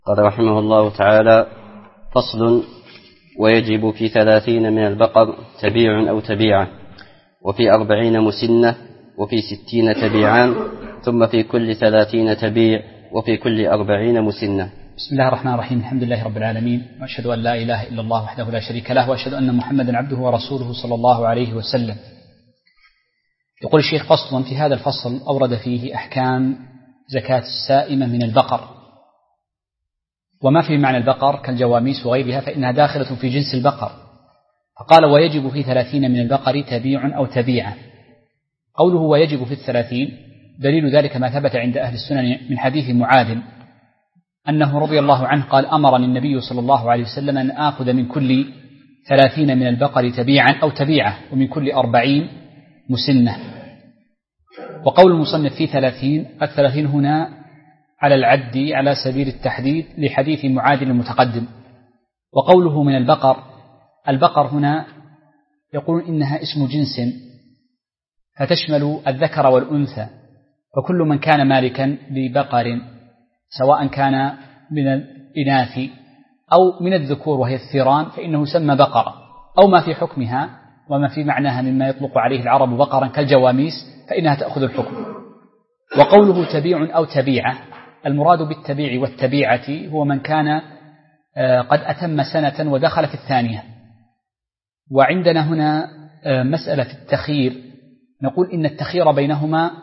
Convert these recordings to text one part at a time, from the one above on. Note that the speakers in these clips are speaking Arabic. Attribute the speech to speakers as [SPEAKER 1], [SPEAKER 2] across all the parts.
[SPEAKER 1] قال رحمه الله تعالى: فصل: ويجب في 30 من البقر تبيع أو تبيعة، وفي 40 مسنة، وفي 60 تبيعان، ثم في كل 30 تبيع، وفي كل 40 مسنة.
[SPEAKER 2] بسم الله الرحمن الرحيم. الحمد لله رب العالمين، وأشهد أن لا إله إلا الله وحده لا شريك له، وأشهد أن محمدا عبده ورسوله صلى الله عليه وسلم. يقول الشيخ: فصل: في هذا الفصل أورد فيه أحكام زكاة السائمة من البقر، وما في معنى البقر كالجواميس وغيرها فإنها داخلة في جنس البقر. فقال: ويجب في 30 من البقر تبيع أو تبيعة. قوله ويجب في 30 دليل ذلك ما ثبت عند أهل السنن من حديث معاذ أنه رضي الله عنه قال: أمرني النبي صلى الله عليه وسلم أن آخذ من كل 30 من البقر تبيعا أو تبيعة، ومن كل 40 مسنة. وقول المصنف في 30 هنا على العد على سبيل التحديد لحديث معاذ المتقدم. وقوله من البقر هنا يقول إنها اسم جنس فتشمل الذكر والأنثى، فكل من كان مالكا لبقر سواء كان من الإناث أو من الذكور وهي الثيران فإنه يسمى بقرة، أو ما في حكمها وما في معناها مما يطلق عليه العرب بقرا كالجواميس فإنها تأخذ الحكم. وقوله تبيع أو تبيعة، المراد بالتبيع والتبيعة هو من كان قد أتم سنة ودخل في الثانية. وعندنا هنا مسألة التخيير، نقول إن التخيير بينهما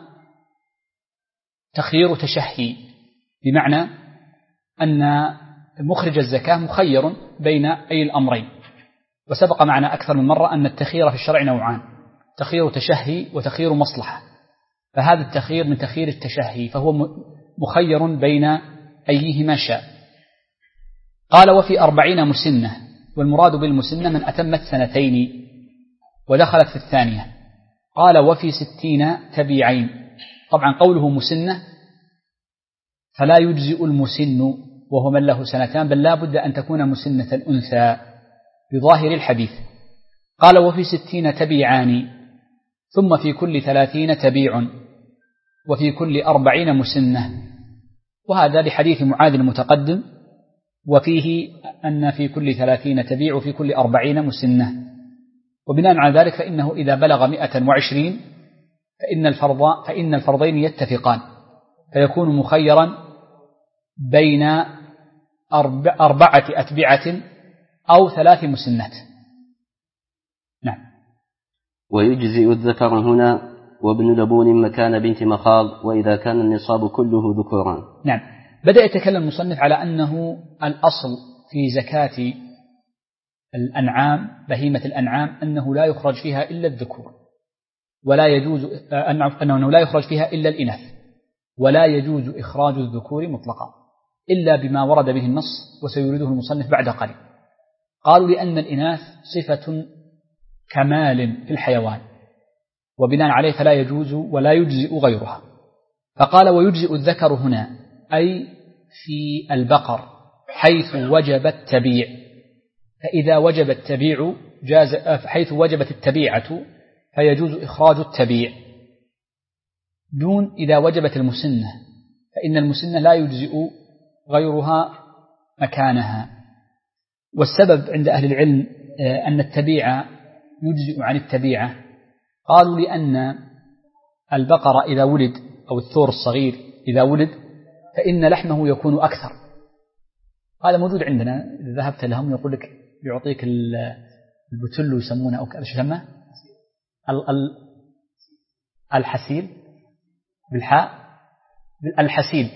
[SPEAKER 2] تخيير تشهي، بمعنى أن مخرج الزكاة مخير بين أي الأمرين. وسبق معنا أكثر من مرة أن التخيير في الشرع نوعان: تخيير تشهي وتخيير مصلحة. فهذا التخيير من تخيير التشهي، فهو مخير بين أيهما شاء. قال: وفي 40 مسنة، والمراد بالمسنة من أتمت 2 ودخلت في الثانية. قال: وفي 60 تبيعين. طبعا قوله مسنة فلا يجزئ المسن وهو من له 2، بل لا بد أن تكون مسنة أنثى بظاهر الحديث. قال: وفي 60 تبيعان، ثم في كل 30 تبيع، وفي كل 40 مسنة. وهذا لحديث معاذ المتقدم، وفيه أن في كل 30 تبيع وفي كل 40 مسنة. وبناء على ذلك فإنه إذا بلغ 120 فإن الفرضين يتفقان، فيكون مخيرا بين 4 أتبعة أو 3 مسنات. نعم.
[SPEAKER 1] ويجزئ الذكر هنا وابن لبون مكان بنت مخاض، وإذا كان النصاب كله ذكوران.
[SPEAKER 2] نعم. بدأ يتكلم المصنف على أنه الأصل في زكاة الأنعام بهيمة الأنعام أنه لا يخرج فيها إلا الذكور، ولا يجوز أنه لا يخرج فيها إلا الإناث، ولا يجوز إخراج الذكور مطلقا إلا بما ورد به النص وسيريده المصنف بعد قليل. قالوا: لأن الإناث صفة كمال في الحيوان، وبناء عليه فلا يجوز ولا يجزئ غيرها. فقال: ويجزئ الذكر هنا أي في البقر حيث وجب التبيع. فإذا وجب التبيع جاز، حيث وجبت التبيعة فيجوز إخراج التبيع، دون إذا وجبت المسنة، فإن المسنة لا يجزئ غيرها مكانها. والسبب عند أهل العلم أن التبيع يجزئ عن التبيعة، قالوا: لأن البقرة إذا ولد أو الثور الصغير إذا ولد فإن لحمه يكون أكثر. هذا موجود عندنا، إذا ذهبت لهم يقول لك يعطيك البتلو يسمونه أو شو يسمى الحسيل بالحاء، الحسيل،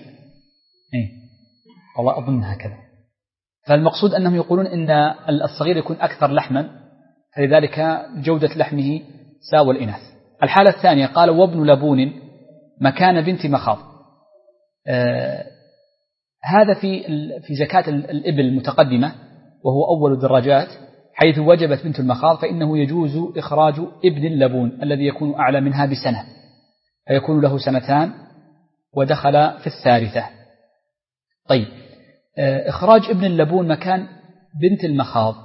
[SPEAKER 2] والله أظن هكذا. فالمقصود أنهم يقولون إن الصغير يكون أكثر لحما، فلذلك جودة لحمه ساوى الإناث. الحالة الثانية قال: وابن لبون مكان بنت مخاض. هذا في زكاة الإبل المتقدمة، وهو أول الدراجات، حيث وجبت بنت المخاض فإنه يجوز إخراج ابن اللبون الذي يكون أعلى منها ب1، فيكون له 2 ودخل في الثالثة. طيب، إخراج ابن اللبون مكان بنت المخاض،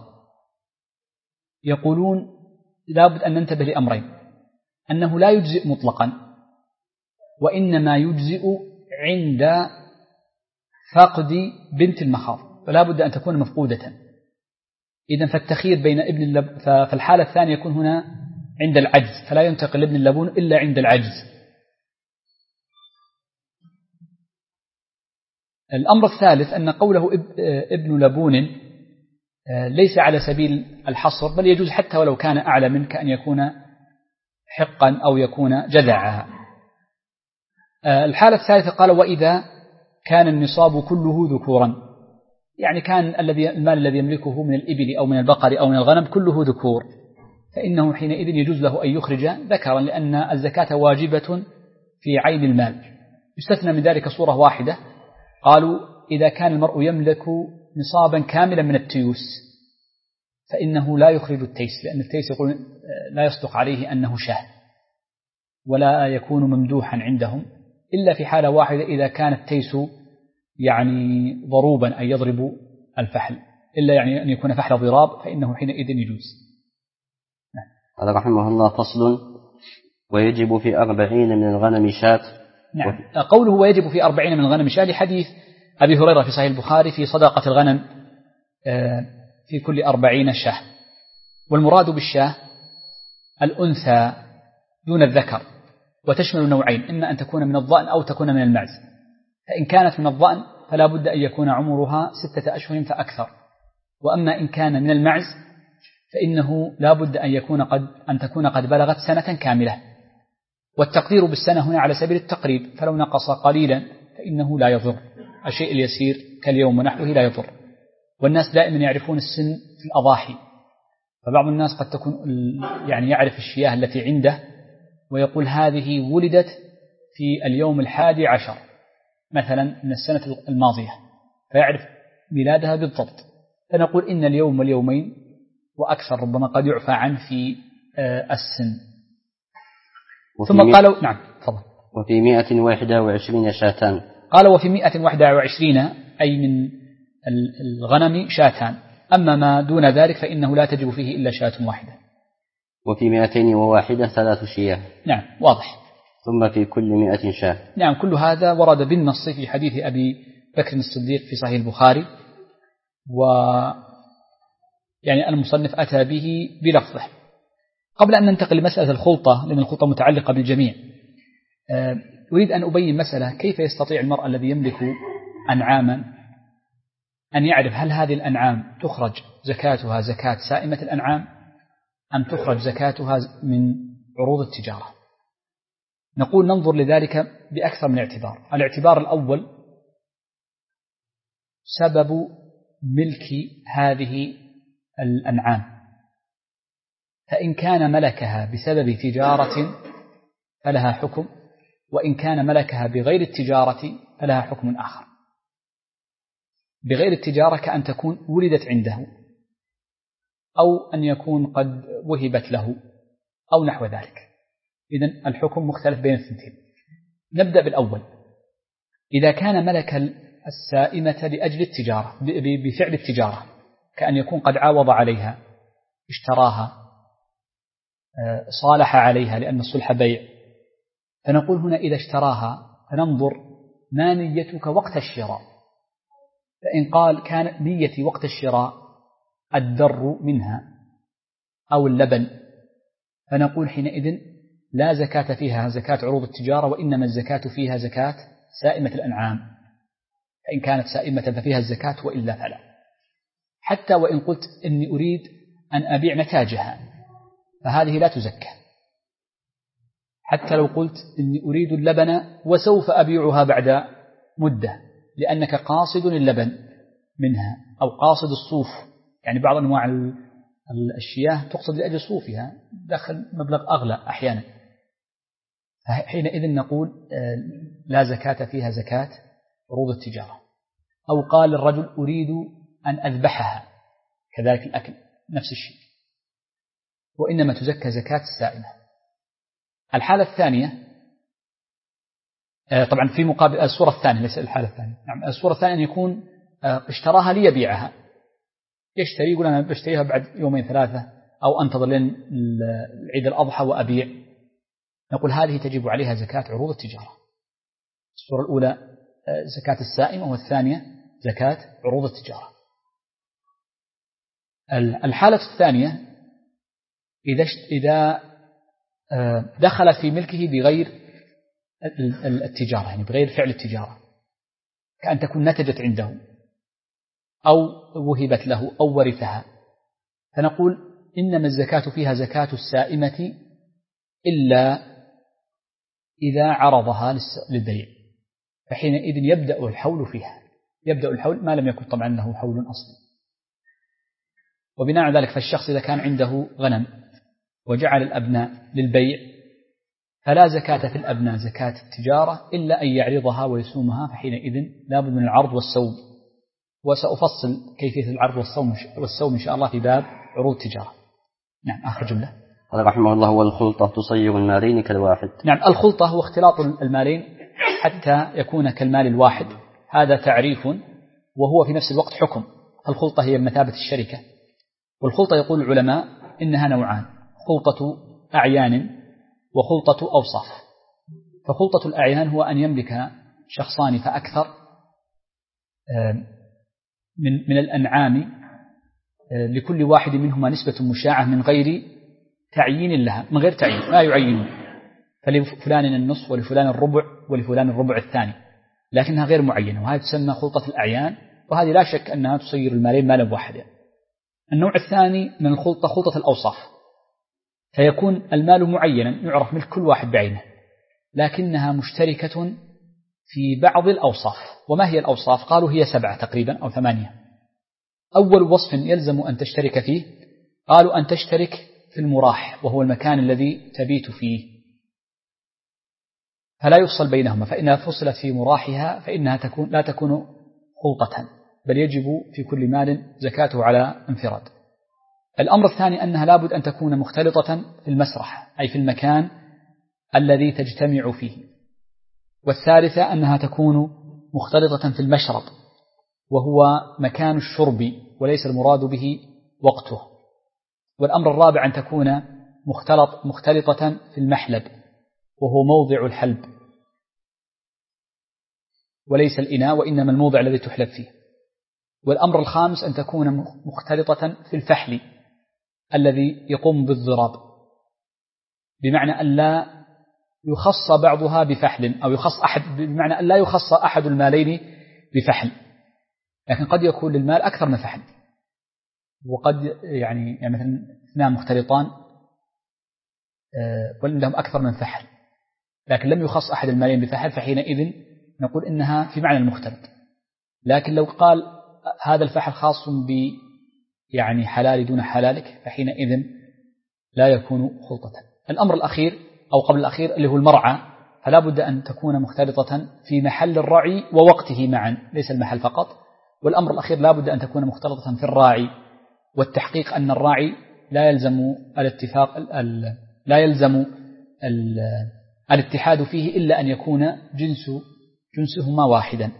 [SPEAKER 2] يقولون لابد أن ننتبه لأمرين: أنه لا يجزئ مطلقا، وإنما يجزئ عند فاقد بنت المخاض، فلا بد أن تكون مفقودة. إذن فالتخيير بين ابن اللبون، فالحالة الثانية يكون هنا عند العجز، فلا ينتقل ابن اللبون إلا عند العجز. الأمر الثالث أن قوله ابن لبون ليس على سبيل الحصر، بل يجوز حتى ولو كان أعلى منه، كأن يكون حقا أو يكون جذعا. الحالة الثالثة قال وإذا كان النصاب كله ذكورا، يعني كان المال الذي يملكه من الإبل أو من البقر أو من الغنم كله ذكور، فإنه حينئذ يجوز له أن يخرج ذكرا، لأن الزكاة واجبة في عين المال. يستثنى من ذلك صورة واحدة، قالوا إذا كان المرء يملك نصابا كاملا من التيوس فإنه لا يخرج التيس، لأن التيس يقول لا يصدق عليه أنه شاه ولا يكون ممدوحا عندهم، إلا في حالة واحدة إذا كان التيس يعني ضروبا أي يضرب الفحل، إلا يعني أن يكون فحل ضراب فإنه حينئذ يجوز.
[SPEAKER 1] قال رحمه الله فصل ويجب في 40 من الغنم شاة.
[SPEAKER 2] نعم. قوله ويجب في 40 من الغنم شاة لحديث أبي هريرة في صحيح البخاري في صدقة الغنم في كل 40 شاة، والمراد بالشاة الأنثى دون الذكر، وتشمل نوعين، إما أن تكون من الضأن أو تكون من المعز. فإن كانت من الضأن فلا بد أن يكون عمرها 6 أشهر فأكثر، وأما إن كان من المعز فإنه لا بد أن تكون قد بلغت سنة كاملة، والتقدير بالسنة هنا على سبيل التقريب، فلو نقص قليلا فإنه لا يضر، الشيء اليسير كاليوم ونحوه لا يضر. والناس دائما يعرفون السن في الأضاحي، فبعض الناس قد تكون يعني يعرف الشياه التي عنده ويقول هذه ولدت في اليوم 11 مثلا من السنة الماضية، فيعرف ميلادها بالضبط، فنقول إن اليوم واليومين وأكثر ربما قد يعفى عنه في السن. ثم قالوا نعم تفضل.
[SPEAKER 1] وفي 121 شاتان.
[SPEAKER 2] قال وفي 121 أي من الغنم شاتان، أما ما دون ذلك فإنه لا تجب فيه إلا شاة واحدة.
[SPEAKER 1] وفي 201 3 شياه.
[SPEAKER 2] نعم واضح.
[SPEAKER 1] ثم في كل 100 شاة.
[SPEAKER 2] نعم كل هذا ورد بالنص في حديث أبي بكر الصديق في صحيح البخاري، يعني المصنف أتى به بلفظه. قبل أن ننتقل لمسألة الخلطة، لأن الخلطة متعلقة بالجميع، أريد أن أبين مسألة: كيف يستطيع المرء الذي يملك أنعاما أن يعرف هل هذه الأنعام تخرج زكاتها زكاة سائمة الأنعام أم تخرج زكاتها من عروض التجارة؟ نقول ننظر لذلك بأكثر من اعتبار. الاعتبار الأول سبب ملك هذه الأنعام، فإن كان ملكها بسبب تجارة فلها حكم، وإن كان ملكها بغير التجارة فلها حكم آخر. بغير التجارة كأن تكون ولدت عنده، أو أن يكون قد وهبت له أو نحو ذلك، إذن الحكم مختلف بين الثنتين. نبدأ بالأول. إذا كان ملك السائمة لأجل التجارة بفعل التجارة، كأن يكون قد عاوض عليها، اشتراها، صالح عليها، لأن الصلح بيع، فنقول هنا إذا اشتراها فننظر ما نيتك وقت الشراء. فإن قال كان نيتي وقت الشراء الدر منها أو اللبن، فنقول حينئذ لا زكاة فيها زكاة عروض التجارة، وإنما الزكاة فيها زكاة سائمة الأنعام. فإن كانت سائمة ففيها الزكاة، وإلا فلا. حتى وإن قلت إني أريد أن أبيع نتاجها فهذه لا تزكى. حتى لو قلت إني أريد اللبن وسوف أبيعها بعد مدة، لأنك قاصد اللبن منها أو قاصد الصوف، يعني بعض أنواع الشياه تقصد لأجل صوفها، دخل مبلغ أغلى أحيانا، فحينئذ نقول لا زكاة فيها زكاة عروض التجارة. أو قال الرجل أريد أن أذبحها، كذلك الأكل نفس الشيء، وإنما تزكى زكاة السائمة. الحالة الثانية طبعا في مقابل الصورة الثانية، ليس الحالة الثانية. نعم الصورة الثانية أن يكون اشتراها ليبيعها، يشتري يقول أنا بشتريها بعد 2-3 يوم، أو أنتظر لين عيد الأضحى وأبيع، نقول هذه تجب عليها زكاة عروض التجارة. الصورة الأولى زكاة السائمة، والثانية زكاة عروض التجارة. الحالة الثانية إذا دخل في ملكه بغير التجارة، يعني بغير فعل التجارة، كأن تكون نتجت عنده أو وهبت له أو ورثها، فنقول إنما الزكاة فيها زكاة السائمة إلا إذا عرضها للبيع، فحينئذ يبدأ الحول فيها، يبدأ الحول ما لم يكن طبعا له حول أصلي. وبناء على ذلك فالشخص إذا كان عنده غنم وجعل الأبناء للبيع فلا زكاة في الأبناء زكاة التجارة إلا أن يعرضها ويسومها، فحينئذ لا بد من العرض والسوم، وسأفصل كيفية العرض والسوم إن شاء الله في باب عروض التجارة. نعم. آخر جملة.
[SPEAKER 1] قال رحمه الله: والخلطة تصير المالين كالواحد.
[SPEAKER 2] نعم، الخلطة هو اختلاط المالين حتى يكون كالمال الواحد، هذا تعريف وهو في نفس الوقت حكم. الخلطة هي بمثابة الشركة، والخلطة يقول العلماء إنها نوعان: خلطة أعيان وخلطة أوصاف. فخلطة الأعيان هو أن يملك شخصان فأكثر من الأنعام، لكل واحد منهما نسبة مشاعة من غير تعيين لها، من غير تعيين، لا يعينون، فلفلان النصف ولفلان الربع ولفلان الربع الثاني، لكنها غير معينة، وهذه تسمى خلطة الأعيان، وهذه لا شك أنها تصير المالين مالا واحدا. النوع الثاني من الخلطة خلطة الأوصاف، فيكون المال معينا يعرف ملك كل واحد بعينه، لكنها مشتركة في بعض الأوصاف. وما هي الأوصاف؟ قالوا هي 7 تقريبا أو 8. أول وصف يلزم أن تشترك فيه قالوا أن تشترك في المراح، وهو المكان الذي تبيت فيه، فلا يفصل بينهما، فإنها فصلت في مراحها فإنها لا تكون خلطة، بل يجب في كل مال زكاته على انفراد. الأمر الثاني أنها لابد أن تكون مختلطة في المسرح، أي في المكان الذي تجتمع فيه. والثالثة أنها تكون مختلطة في المشرب، وهو مكان الشرب وليس المراد به وقته. والأمر الرابع أن تكون مختلطة في المحلب، وهو موضع الحلب وليس الإناء، وإنما الموضع الذي تحلب فيه. والأمر الخامس أن تكون مختلطة في الفحل الذي يقوم بالضراب، بمعنى أن لا يخص بعضها بفحل، أو يخص أحد، بمعنى أن لا يخص أحد المالين بفحل، لكن قد يكون للمال أكثر من فحل، وقد يعني مثلا 2 مختلطان ولهم أكثر من فحل، لكن لم يخص أحد المالين بفحل، فحينئذ نقول إنها في معنى المختلط. لكن لو قال هذا الفحل خاص يعني حلال دون حلالك، فحينئذ لا يكون خلطة. الأمر الأخير أو قبل الأخير اللي هو المرعى، فلا بد أن تكون مختلطة في محل الرعي ووقته معا، ليس المحل فقط. والأمر الأخير لا بد أن تكون مختلطة في الراعي، والتحقيق أن الراعي لا يلزم الاتحاد فيه إلا أن يكون جنسهما واحدا.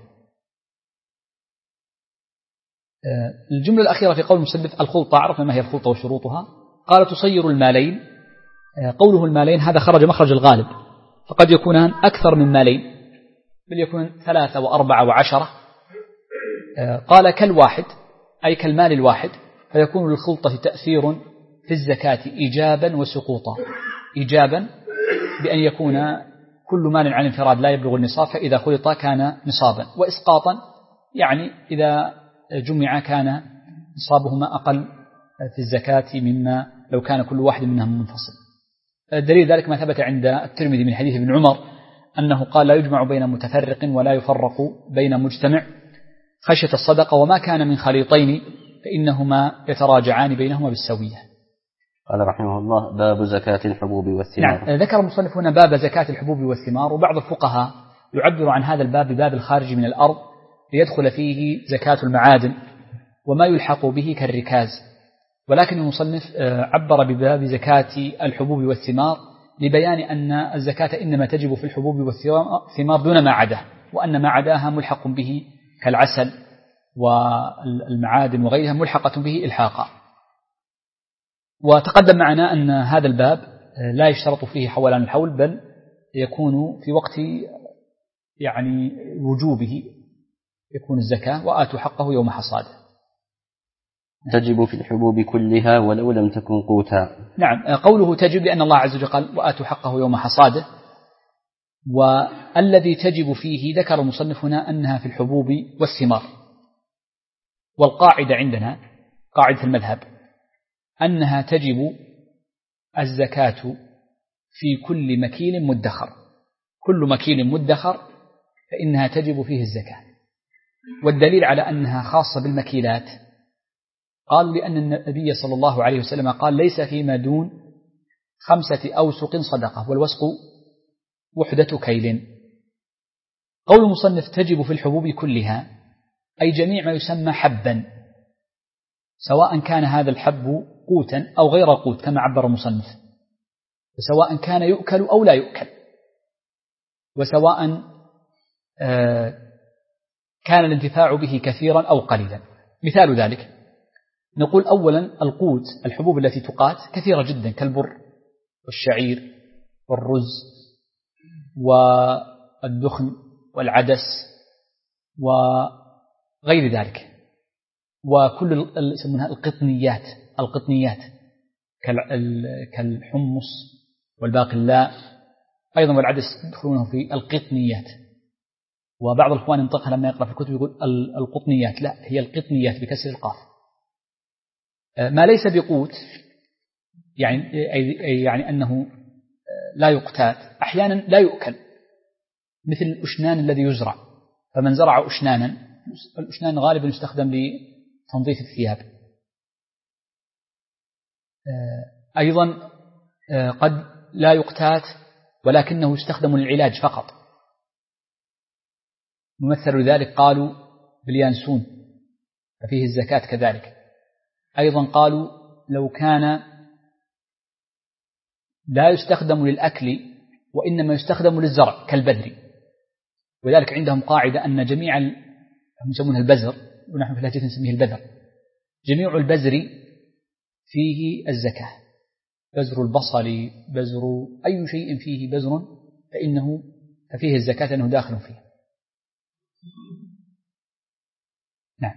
[SPEAKER 2] الجملة الأخيرة في قول المصنف الخلطة، عرفنا ما هي الخلطة وشروطها. قال تصير المالين، قوله المالين هذا خرج مخرج الغالب، فقد يكونان أكثر من مالين، بل يكون 3 و4 و10. قال كالواحد، أي كالمال الواحد، فيكون للخلطة تأثير في الزكاة إيجابا وسقوطا. إيجابا بأن يكون كل مال عن انفراد لا يبلغ النصاب، فإذا خلط كان نصابا، وإسقاطا يعني إذا جمع كان نصابهما أقل في الزكاة مما لو كان كل واحد منهم منفصل. دليل ذلك ما ثبت عند الترمذي من حديث ابن عمر أنه قال لا يجمع بين متفرق ولا يفرق بين مجتمع خشية الصدقة، وما كان من خليطين فإنهما يتراجعان بينهما بالسوية.
[SPEAKER 1] قال رحمه الله: باب زكاة الحبوب والثمار.
[SPEAKER 2] نعم، ذكر المصنف هنا باب زكاة الحبوب والثمار، وبعض الفقهاء يعبر عن هذا الباب بباب الخارج من الأرض، ليدخل فيه زكاة المعادن وما يلحق به كالركاز، ولكن المصنف عبر بباب زكاة الحبوب والثمار لبيان أن الزكاة إنما تجب في الحبوب والثمار دون ما عداه، وأن ما عداها ملحق به كالعسل والمعادن وغيرها ملحقة به إلحاقا. وتقدم معنا أن هذا الباب لا يشترط فيه حولان الحول، بل يكون في وقت يعني وجوبه يكون الزكاة، وآتوا حقه يوم حصاده.
[SPEAKER 1] تجب في الحبوب كلها ولو لم تكن قوتا.
[SPEAKER 2] نعم، قوله تجب لأن الله عز وجل قال وآتوا حقه يوم حصاده، والذي تجب فيه ذكر المصنف هنا أنها في الحبوب والثمار. والقاعدة عندنا قاعدة المذهب أنها تجب الزكاة في كل مكيل مدخر، كل مكيل مدخر فإنها تجب فيه الزكاة. والدليل على أنها خاصة بالمكيلات قال لأن النبي صلى الله عليه وسلم قال ليس فيما دون 5 أوسق صدقة، والوسق وحدة كيل. قول المصنف تجب في الحبوب كلها أي جميع ما يسمى حبا، سواء كان هذا الحب قوتا أو غير قوت كما عبر المصنف، وسواء كان يؤكل أو لا يؤكل، وسواء كان الانتفاع به كثيرا أو قليلا. مثال ذلك نقول أولا القوت، الحبوب التي تقات كثيرة جدا كالبر والشعير والرز والدخن والعدس وغير ذلك، وكل يسمونها القطنيات كالحمص والباقلاء أيضا، والعدس يدخلونه في القطنيات. وبعض الإخوان انطقها لما يقرأ في الكتب يقول القطنيات، لا، هي القطنيات بكسر القاف. ما ليس بقوت يعني أنه لا يقتات، أحيانا لا يؤكل، مثل الأشنان الذي يزرع، فمن زرع أشنانا، الأشنان غالبا يستخدم لتنظيف الثياب. أيضا قد لا يقتات ولكنه يستخدم للعلاج فقط، ممثل ذلك قالوا باليانسون ففيه الزكاة كذلك. أيضا قالوا لو كان لا يستخدم للأكل وإنما يستخدم للزرع كالبذر، وذلك عندهم قاعدة أن جميع هم يسمونها البذر ونحن في لهجتنا نسميه البذر، جميع البذر فيه الزكاة، بذر البصل، بذر أي شيء فيه بذر ففيه الزكاة لأنه داخل فيه. نعم.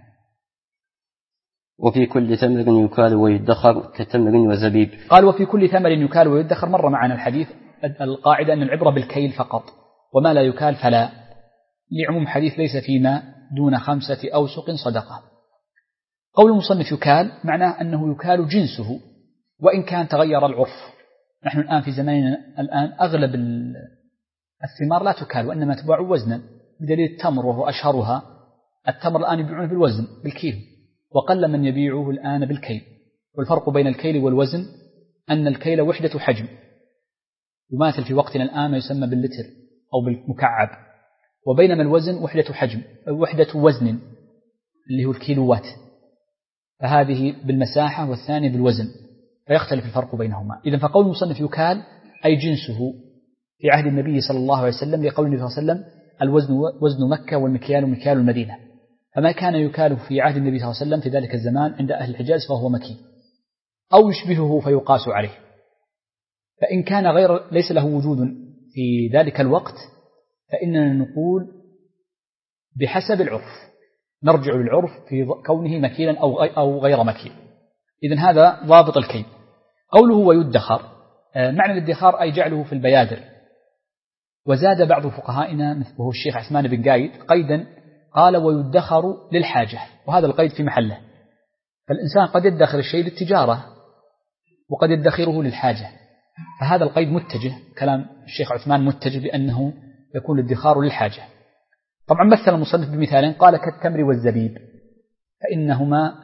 [SPEAKER 1] وفي كل تمر يكال ويدخر كتمر وزبيب.
[SPEAKER 2] قال وفي كل تمر يكال ويدخر، مر معنا الحديث. القاعدة أن العبرة بالكيل فقط، وما لا يكال فلا، لعموم حديث ليس فيما دون 5 أوسق صدقة. قول المصنف يكال معناه أنه يكال جنسه وإن كان تغير العرف. نحن الآن في زماننا الآن أغلب الثمار لا تكال وإنما تباع وزنا، بدليل التمر وهو أشهرها. التمر الآن يبيعونه بالوزن بالكيلو، وقل من يبيعه الآن بالكيل. والفرق بين الكيل والوزن أن الكيل وحدة حجم، يماثل في وقتنا الآن ما يسمى باللتر أو بالمكعب، وبينما الوزن وحدة حجم، وحدة وزن اللي هو الكيلوات، فهذه بالمساحة والثانية بالوزن، فيختلف الفرق بينهما. إذن فقول المصنف يكال أي جنسه في عهد النبي صلى الله عليه وسلم، لقول النبي صلى الله عليه وسلم الوزن وزن مكة والمكيال مكيال المدينة، فما كان يكال في عهد النبي صلى الله عليه وسلم في ذلك الزمان عند أهل الحجاز فهو مكي أو يشبهه فيقاس عليه. فإن كان ليس له وجود في ذلك الوقت فإننا نقول بحسب العرف، نرجع للعرف في كونه مكيلا أو غير مكيل. إذن هذا ضابط الكيل. قوله ويدخر، معنى الادخار أي جعله في البيادر. وزاد بعض فقهائنا وهو الشيخ عثمان بن قايد قيدا قال ويدخر للحاجة، وهذا القيد في محله. فالإنسان قد يدخر الشيء للتجارة وقد يدخره للحاجة، فهذا القيد متجه، كلام الشيخ عثمان متجه بأنه يكون الادخار للحاجة. طبعا مثل المصنف بمثالين، قال كالتمر والزبيب، فإنهما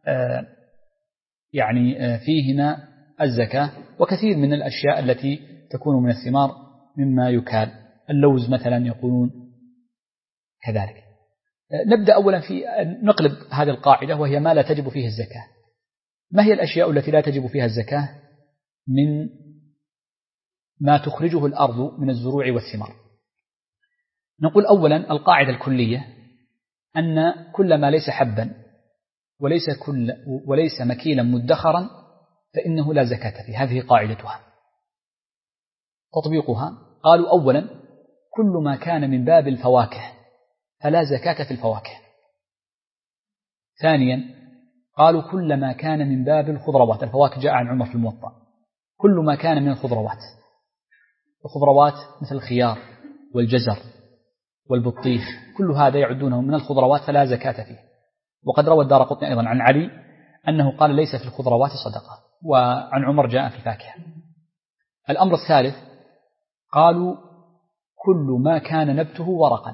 [SPEAKER 2] فيهما الزكاة، وكثير من الأشياء التي تكون من الثمار مما يكال، اللوز مثلا يقولون كذلك. نبدأ أولا في نقلب هذه القاعدة، وهي ما لا تجب فيه الزكاة. ما هي الأشياء التي لا تجب فيها الزكاة من ما تخرجه الأرض من الزروع والثمار؟ نقول أولا القاعدة الكلية أن كل ما ليس حبا وليس مكيلا مدخرا فإنه لا زكاة فيه. هذه قاعدتها. تطبيقها قالوا أولا كل ما كان من باب الفواكه فلا زكاة في الفواكه. ثانيا قالوا كل ما كان من باب الخضروات، الفواكه جاء عن عمر في الموطأ، كل ما كان من الخضروات مثل الخيار والجزر والبطيخ، كل هذا يعدونه من الخضروات فلا زكاة فيه. وقد روى الدارقطني أيضا عن علي أنه قال ليس في الخضروات صدقة، وعن عمر جاء في الفاكهة. الأمر الثالث قالوا كل ما كان نبته ورقا،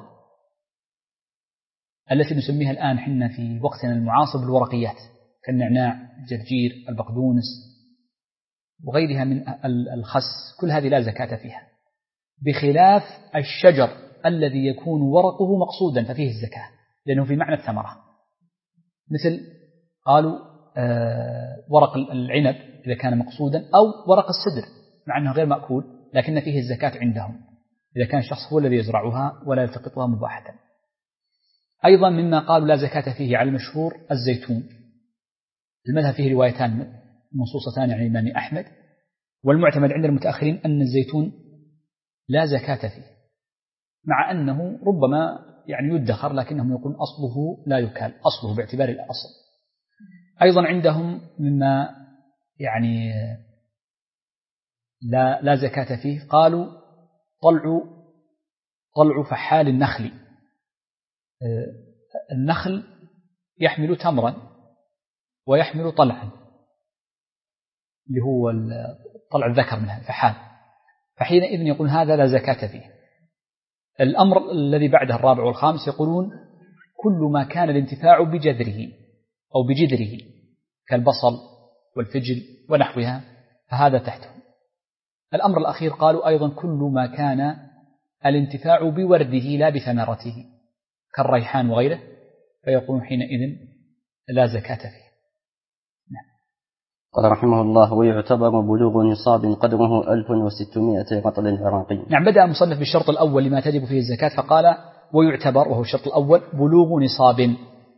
[SPEAKER 2] التي نسميها الآن حنا في وقتنا المعاصر بالورقيات كالنعناع، الجرجير، البقدونس وغيرها من الخس، كل هذه لا زكاة فيها، بخلاف الشجر الذي يكون ورقه مقصودا ففيه الزكاة لأنه في معنى الثمرة، مثل قالوا ورق العنب إذا كان مقصودا، أو ورق السدر مع أنه غير مأكول لكن فيه الزكاة عندهم إذا كان الشخص هو الذي يزرعها ولا يلتقطها مباحة. أيضا مما قالوا لا زكاة فيه على المشهور الزيتون، المذهب فيه روايتان منصوصتان عن الإمام أحمد، والمعتمد عند المتأخرين أن الزيتون لا زكاة فيه، مع أنه ربما يدخر لكنهم يقولون أصله لا يكال، أصله باعتبار الأصل. أيضا عندهم مما لا زكاة فيه قالوا طلع فحال النخل، النخل يحمل تمرا ويحمل طلعا اللي هو طلع الذكر منها الفحال، فحينئذ يقول هذا لا زكاة فيه. الأمر الذي بعده الرابع والخامس يقولون كل ما كان الانتفاع بجذره أو بجذره كالبصل والفجل ونحوها فهذا تحته. الأمر الأخير قالوا أيضا كل ما كان الانتفاع بورده لا بثمرته كالريحان وغيره، فيقولون حينئذ لا زكاة فيه.
[SPEAKER 1] قال رحمه الله ويعتبر بلوغ نصاب قدره 1600 رطل عراقي.
[SPEAKER 2] نعم، بدأ المصنف بالشرط الأول لما تجب فيه الزكاة فقال ويعتبر، وهو الشرط الأول بلوغ نصاب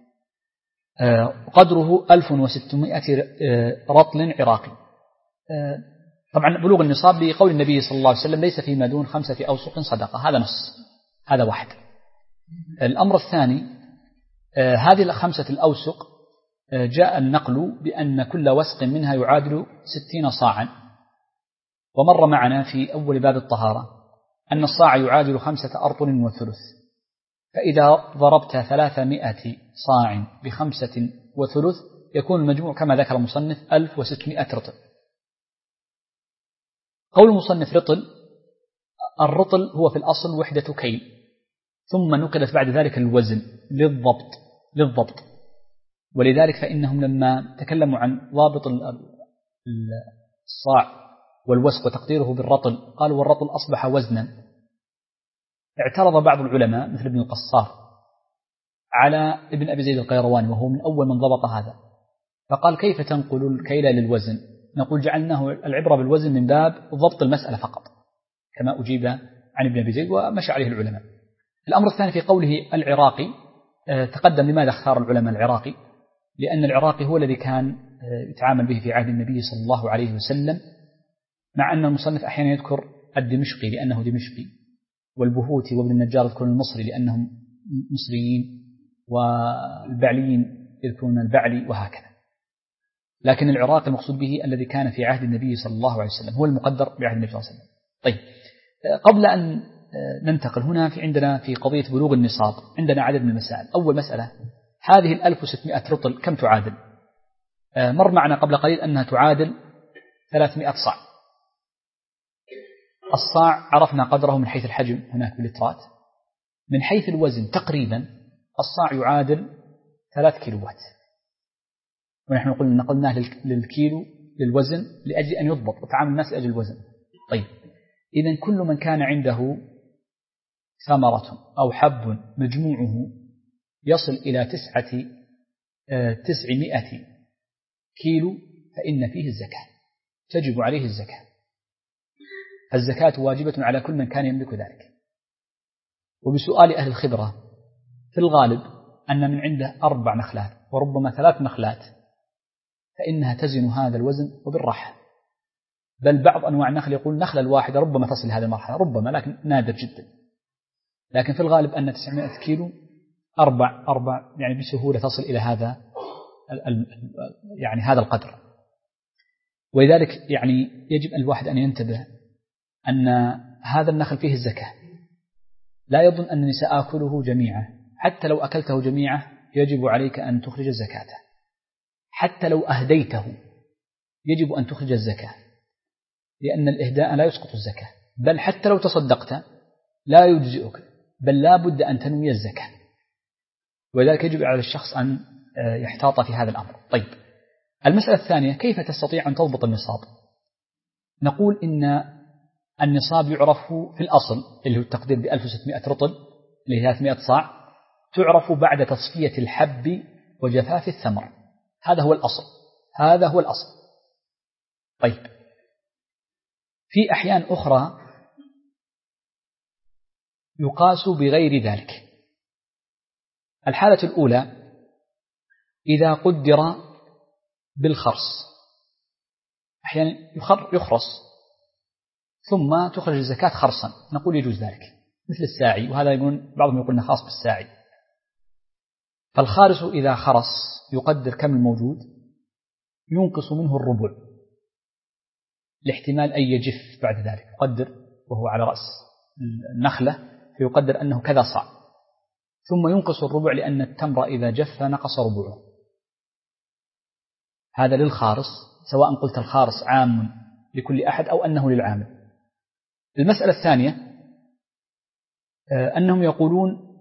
[SPEAKER 2] قدره 1600 رطل عراقي. طبعا بلوغ النصاب بقول النبي صلى الله عليه وسلم ليس فيما دون 5 أوسق صدقة، هذا نص، هذا واحد. الأمر الثاني هذه 5 الأوسق جاء النقل بأن كل وسق منها يعادل 60 صاعا، ومر معنا في أول باب الطهارة أن الصاع يعادل 5 أرطل وثلث، فإذا ضربت 300 صاع ب5 وثلث يكون المجموع كما ذكر المصنف 1600 رطل. قول المصنف رطل، الرطل هو في الأصل وحدة كيل، ثم نقلت بعد ذلك الوزن للضبط، ولذلك فإنهم لما تكلموا عن ضابط الصاع والوسق وتقديره بالرطل قالوا والرطل أصبح وزنا. اعترض بعض العلماء مثل ابن القصار على ابن أبي زيد القيرواني وهو من أول من ضبط هذا، فقال كيف تنقل الكيل للوزن؟ نقول جعلناه العبرة بالوزن من باب ضبط المسألة فقط كما أجيب عن ابن أبي زيد ومشى عليه العلماء. الأمر الثاني في قوله العراقي، تقدم لماذا اختار العلماء العراقي؟ لأن العراقي هو الذي كان يتعامل به في عهد النبي صلى الله عليه وسلم، مع أن المصنف أحيانا يذكر الدمشقي لأنه دمشقي، والبهوتي وابن النجار يذكرون المصري لأنهم مصريين، والبعليين يذكرون البعلي وهكذا، لكن العراقي المقصود به الذي كان في عهد النبي صلى الله عليه وسلم هو المقدر بعهد النبي صلى الله عليه وسلم. طيب، قبل أن ننتقل هنا عندنا في قضية بلوغ النصاب عندنا عدد من المسائل. أول مسألة هذه 1600 رطل كم تعادل؟ مر معنا قبل قليل أنها تعادل 300 صاع. الصاع عرفنا قدره من حيث الحجم هناك باللترات، من حيث الوزن تقريبا الصاع يعادل 3 كيلوات، ونحن نقلناه للكيلو للوزن لأجل أن يضبط وتعامل الناس لأجل الوزن. طيب، إذن كل من كان عنده ثمرة أو حب مجموعه يصل إلى 900 كيلو فإن فيه الزكاة، تجب عليه الزكاة. الزكاة واجبة على كل من كان يملك ذلك. وبسؤال أهل الخبرة في الغالب أن من عنده 4 نخلات وربما 3 نخلات فإنها تزن هذا الوزن وبالراحة، بل بعض أنواع النخل يقول النخلة الواحدة ربما تصل هذه المرحلة، ربما لكن نادر جدا. لكن في الغالب أن 900 كيلو أربع يعني بسهولة تصل إلى هذا يعني هذا القدر. ولذلك يعني يجب الواحد أن ينتبه أن هذا النخل فيه الزكاة، لا يظن أنني سآكله جميعا، حتى لو أكلته جميعا يجب عليك أن تخرج زكاته، حتى لو أهديته يجب أن تخرج الزكاة، لأن الإهداء لا يسقط الزكاة، بل حتى لو تصدقت لا يجزئك، بل لا بد أن تنوي الزكاة. ولذلك يجب على الشخص أن يحتاط في هذا الأمر. طيب، المسألة الثانية: كيف تستطيع أن تضبط النصاب؟ نقول إن النصاب يعرف في الأصل اللي هو التقدير ب1600 رطل اللي هي 300 صاع، تعرف بعد تصفية الحب وجفاف الثمر. هذا هو الأصل، هذا هو الأصل. طيب، في أحيان أخرى يقاس بغير ذلك. الحالة الأولى إذا قدر بالخرص، أحيانا يخرص ثم تخرج الزكاة خرصا، نقول يجوز ذلك، مثل الساعي، وهذا يقولون بعضهم يقولنا خاص بالساعي. فالخارص إذا خرص يقدر كم الموجود، ينقص منه الربع لاحتمال أن يجف بعد ذلك، يقدر وهو على رأس النخلة فيقدر أنه كذا صاع، ثم ينقص الربع لأن التمر إذا جف نقص ربعه. هذا للخارص، سواء قلت الخارص عام لكل أحد أو أنه للعامل. المسألة الثانية أنهم يقولون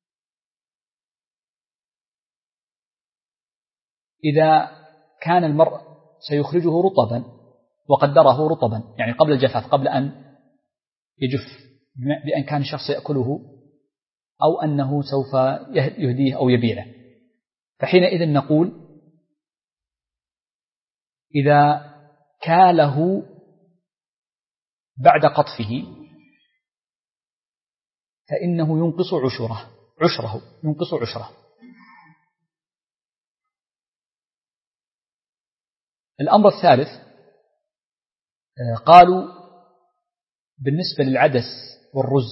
[SPEAKER 2] إذا كان المرء سيخرجه رطبا وقدره رطبا، يعني قبل الجفاف، قبل أن يجف، بأن كان الشخص يأكله أو أنه سوف يهديه أو يبيعه، فحينئذ نقول إذا كاله بعد قطفه فإنه ينقص عشره ينقص عشره. الأمر الثالث قالوا بالنسبة للعدس والرز،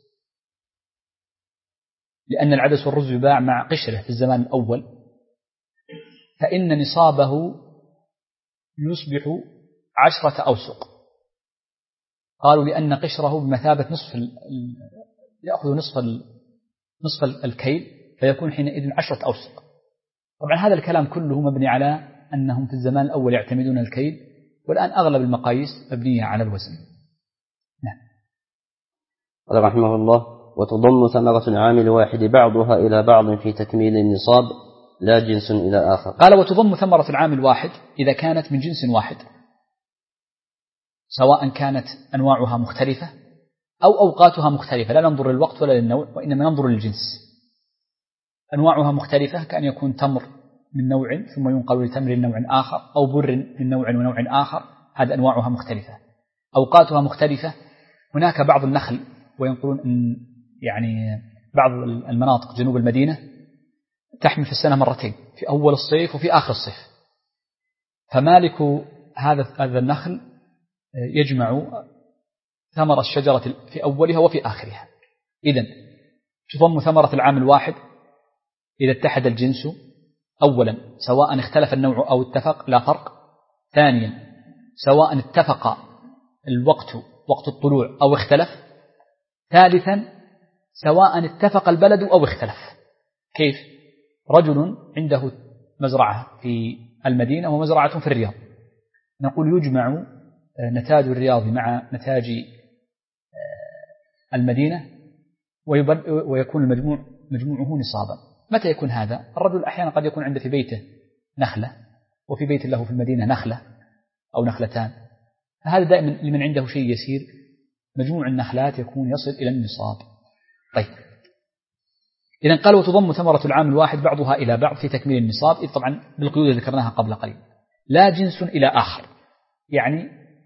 [SPEAKER 2] لأن العدس والرز يباع مع قشره في الزمان الأول، فإن نصابه يصبح 10 أوسق. قالوا لأن قشره بمثابة يأخذ نصف الكيل، فيكون حينئذ 10 أوسق. طبعا هذا الكلام كله مبني على أنهم في الزمان الأول يعتمدون الكيل، والآن أغلب المقاييس مبنية على الوزن. نعم.
[SPEAKER 1] قال رحمه الله: وتضم ثمرة العام الواحد بعضها إلى بعض في تكميل النصاب، لا جنس إلى آخر.
[SPEAKER 2] قال: وتضم ثمرة العام الواحد إذا كانت من جنس واحد، سواء كانت أنواعها مختلفة أو أوقاتها مختلفة، لا ننظر للوقت ولا للنوع، وإنما ننظر للجنس. أنواعها مختلفة كأن يكون تمر من نوع ثم ينقل لتمر نوع آخر، أو بر من نوع ونوع آخر، هذا أنواعها مختلفة. أوقاتها مختلفة، هناك بعض النخل، وينقلون أن يعني بعض المناطق جنوب المدينة تحمل في السنة مرتين، في أول الصيف وفي آخر الصيف، فمالك هذا النخل يجمع ثمر الشجرة في أولها وفي آخرها. إذن تضم ثمرة العام الواحد إذا اتحد الجنس، أولا سواء اختلف النوع أو اتفق لا فرق، ثانيا سواء اتفق الوقت وقت الطلوع أو اختلف، ثالثا سواء اتفق البلد أو اختلف. كيف؟ رجل عنده مزرعة في المدينة ومزرعة في الرياض، نقول يجمع نتاج الرياض مع نتاج المدينة ويكون مجموعه نصابا. متى يكون هذا؟ الرجل أحيانا قد يكون عنده في بيته نخلة، وفي بيت له في المدينة نخلة أو نخلتان، فهذا دائما لمن عنده شيء يسير مجموع النخلات يكون يصل إلى النصاب. طيب، إذن قال: وتضم ثمرة العام الواحد بعضها إلى بعض في تكميل النصاب، إذ طبعا بالقيود اللي ذكرناها قبل قليل، لا جنس إلى آخر، يعني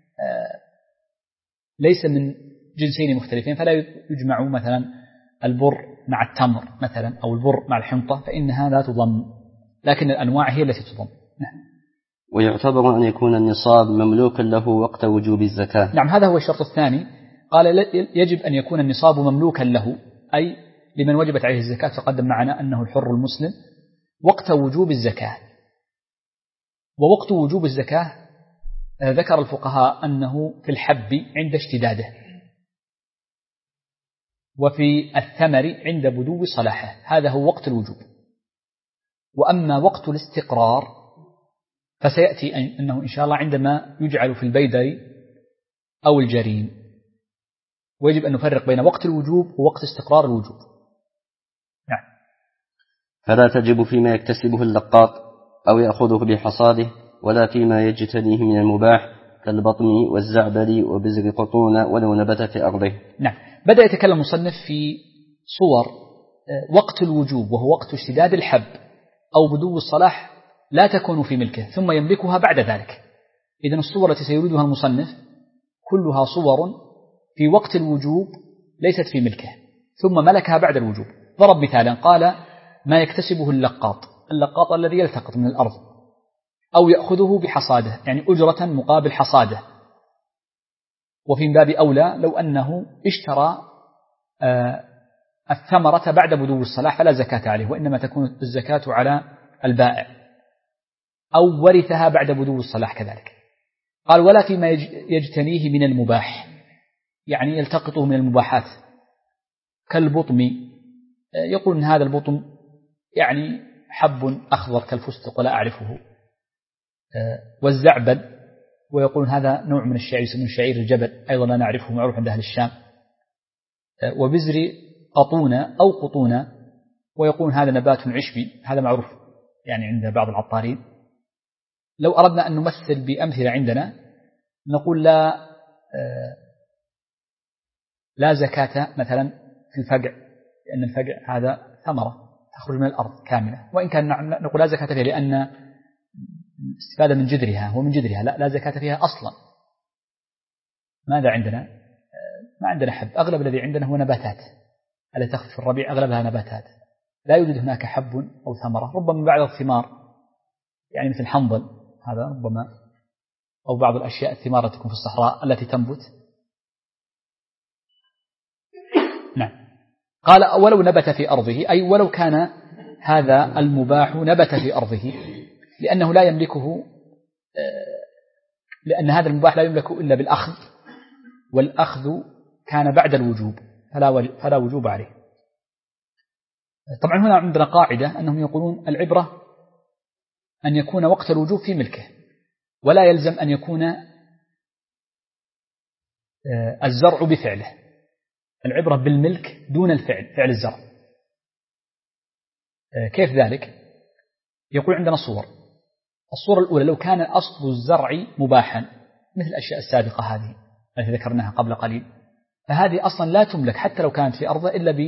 [SPEAKER 2] ليس من جنسين مختلفين، فلا يجمع مثلا البر مع التمر مثلا أو البر مع الحنطة، فإنها لا تضم، لكن الأنواع هي التي تضم. نعم.
[SPEAKER 1] ويعتبر أن يكون النصاب مملوكا له وقت وجوب الزكاة.
[SPEAKER 2] نعم، هذا هو الشرط الثاني. قال: يجب أن يكون النصاب مملوكا له أي لمن وجبت عليه الزكاة. تقدم معنا أنه الحر المسلم وقت وجوب الزكاة. ووقت وجوب الزكاة ذكر الفقهاء أنه في الحب عند اشتداده، وفي الثمر عند بدو صلاحه، هذا هو وقت الوجوب. وأما وقت الاستقرار فسيأتي أنه إن شاء الله عندما يجعل في البيدر أو الجرين، ويجب أن نفرق بين وقت الوجوب ووقت استقرار الوجوب. نعم.
[SPEAKER 1] فلا تجب فيما يكتسبه اللقاط أو يأخذه بحصاده، ولا فيما يجتنيه من المباح كالبطن والزعبل وبزر قطون ولو نبت في أرضه.
[SPEAKER 2] نعم. بدأ يتكلم المصنف في صور وقت الوجوب، وهو وقت اشتداد الحب أو بدو الصلاح لا تكون في ملكه ثم يملكها بعد ذلك. إذن الصور التي سيريدها المصنف كلها صور في وقت الوجوب ليست في ملكه ثم ملكها بعد الوجوب. ضرب مثالا قال ما يكتسبه اللقاط الذي يلتقط من الأرض أو يأخذه بحصاده، يعني أجرة مقابل حصاده. وفي باب أولى لو أنه اشترى الثمرة بعد بدو الصلاح فلا زكاة عليه، وإنما تكون الزكاة على البائع، أو ورثها بعد بدو الصلاح كذلك. قال ولا فيما يجتنيه من المباح، يعني يلتقطه من المباحات كالبطم، يقول إن هذا البطم يعني حب أخضر كالفستق ولا أعرفه، والزعبل، ويقول هذا نوع من الشعير يسمونه شعير الجبل أيضا لا نعرفه، معروف عند أهل الشام، وبزر قطونة أو قطونة، ويقول هذا نبات عشبي، هذا معروف يعني عند بعض العطارين. لو أردنا أن نمثل بأمثلة عندنا نقول لا زكاة مثلا في الفقع، لأن الفقع هذا ثمرة تخرج من الأرض كاملة، وإن كان نقول لا زكاة فيها لأن استفادة من جذرها، هو من جذرها، لا زكاة فيها أصلا. ماذا عندنا؟ ما عندنا حب، أغلب الذي عندنا هو نباتات التي تخرج في الربيع، أغلبها نباتات، لا يوجد هناك حب أو ثمرة. ربما بعض الثمار يعني مثل حنظل هذا ربما، أو بعض الأشياء الثمار التي تكون في الصحراء التي تنبت. نعم. قال ولو نبت في أرضه، أي ولو كان هذا المباح نبت في أرضه، لأنه لا يملكه، لأن هذا المباح لا يملك إلا بالأخذ، والأخذ كان بعد الوجوب فلا وجوب عليه. طبعا هنا عندنا قاعدة أنهم يقولون العبرة أن يكون وقت الوجوب في ملكه، ولا يلزم أن يكون الزرع بفعله، العبرة بالملك دون الفعل، فعل الزرع. كيف ذلك؟ يقول عندنا صور. الصورة الأولى لو كان أصل الزرع مباحا مثل الأشياء السابقة هذه التي ذكرناها قبل قليل، فهذه أصلا لا تملك حتى لو كانت في أرضه إلا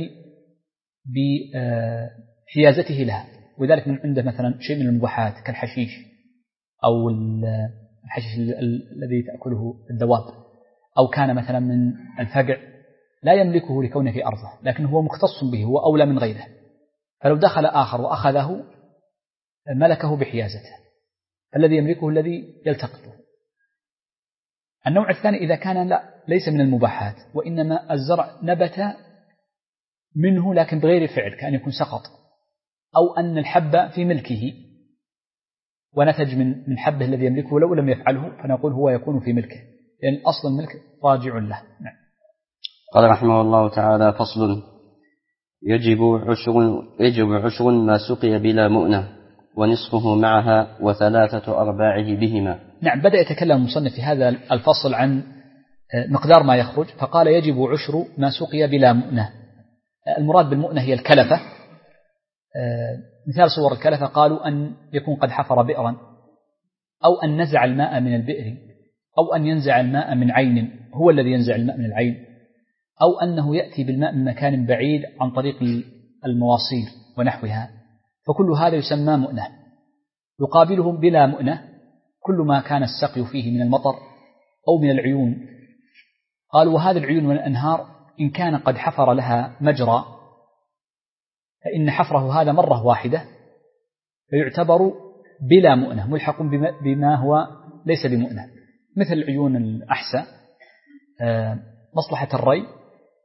[SPEAKER 2] بحيازته لها. وذلك من عنده مثلا شيء من المباحات كالحشيش أو الحشيش الذي تأكله الدواب، أو كان مثلا من الفقع لا يملكه لكونه في أرضه، لكن هو مختص به، هو أولى من غيره، فلو دخل آخر وأخذه ملكه بحيازته، الذي يملكه الذي يلتقطه. النوع الثاني إذا كان ليس من المباحات، وإنما الزرع نبت منه لكن بغير فعل، كأن يكون سقط، أو أن الحب في ملكه ونتج من حبه الذي يملكه ولو لم يفعله، فنقول هو يكون في ملكه، لأن أصل الملك راجع له. نعم.
[SPEAKER 1] قال رحمه الله تعالى: فصل: يجب عشر ما سقي بلا مؤنة، ونصفه معها، وثلاثة أرباعه بهما.
[SPEAKER 2] نعم. بدأ يتكلم المصنف في هذا الفصل عن مقدار ما يخرج، فقال يجب عشر ما سقي بلا مؤنة. المراد بالمؤنة هي الكلفة. مثال صور الكلفة قالوا أن يكون قد حفر بئرا، أو أن نزع الماء من البئر، أو أن ينزع الماء من عين، هو الذي ينزع الماء من العين، أو أنه يأتي بالماء من مكان بعيد عن طريق المواصير ونحوها، فكل هذا يسمى مؤنة. يقابلهم بلا مؤنة كل ما كان السقي فيه من المطر أو من العيون. قالوا وهذه العيون والأنهار إن كان قد حفر لها مجرى فإن حفره هذا مرة واحدة فيعتبر بلا مؤنة، ملحق بما هو ليس بمؤنة، مثل العيون الأحسى، مصلحة الري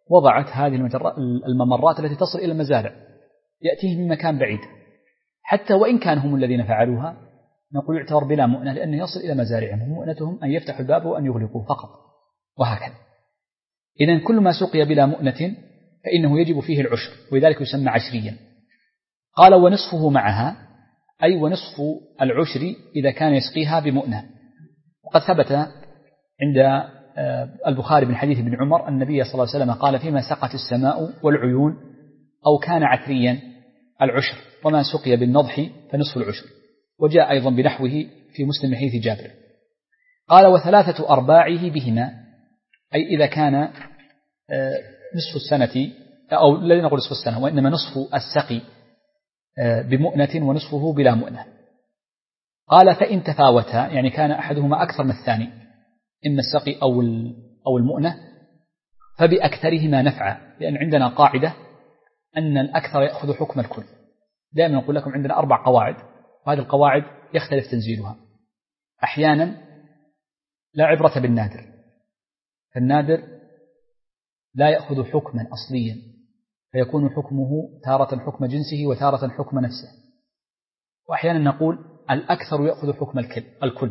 [SPEAKER 2] وضعت هذه الممرات التي تصل إلى المزارع يأتيه من مكان بعيد، حتى وإن كان هم الذين فعلوها نقول يعتبر بلا مؤنة، لأنه يصل إلى مزارعهم، مؤنتهم أن يفتحوا الباب وأن يغلقوه فقط، وهكذا. إذن كل ما سقي بلا مؤنة فإنه يجب فيه العشر، ولذلك يسمى عشريا. قال ونصفه معها، أي ونصف العشر إذا كان يسقيها بمؤنة. وقد ثبت عند البخاري من حديث ابن عمر النبي صلى الله عليه وسلم قال فيما سقت السماء والعيون أو كان عثريا العشر، وما سقي بالنضح فنصف العشر. وجاء أيضا بنحوه في مسلم حديث جابر. قال وثلاثة أرباعه بهما، أي إذا كان نصف السنة، أو لا نقول نصف السنة وإنما نصف السقي بمؤنة ونصفه بلا مؤنة. قال فإن تفاوتا، يعني كان أحدهما أكثر من الثاني، إما السقي أو المؤنة، فبأكثرهما نفعا، لأن عندنا قاعدة أن الأكثر يأخذ حكم الكل. دائما نقول لكم عندنا 4 قواعد، وهذه القواعد يختلف تنزيلها. أحيانا لا عبرة بالنادر، فالنادر لا يأخذ حكما أصليا، فيكون حكمه تارة حكم جنسه وتارة حكم نفسه. وأحيانا نقول الأكثر يأخذ حكم الكل،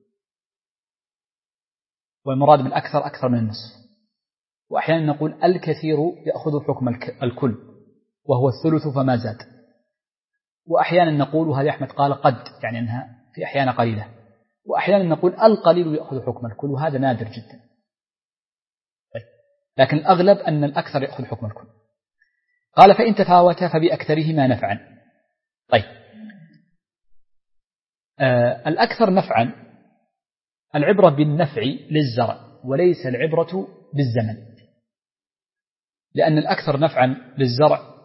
[SPEAKER 2] والمراد بالأكثر أكثر من النصف. وأحيانا نقول الكثير يأخذ حكم الكل وهو الثلث فما زاد. وأحيانا نقول، وهذا أحمد قال قد، يعني أنها في أحيان قليلة. وأحيانا نقول القليل يأخذ حكم الكل، وهذا نادر جدا، لكن الأغلب أن الأكثر يأخذ حكم الكل. قال فإن تفاوتا فبأكثرهما نفعا. طيب، الأكثر نفعا، العبرة بالنفع للزرع وليس العبرة بالزمن، لأن الأكثر نفعا للزرع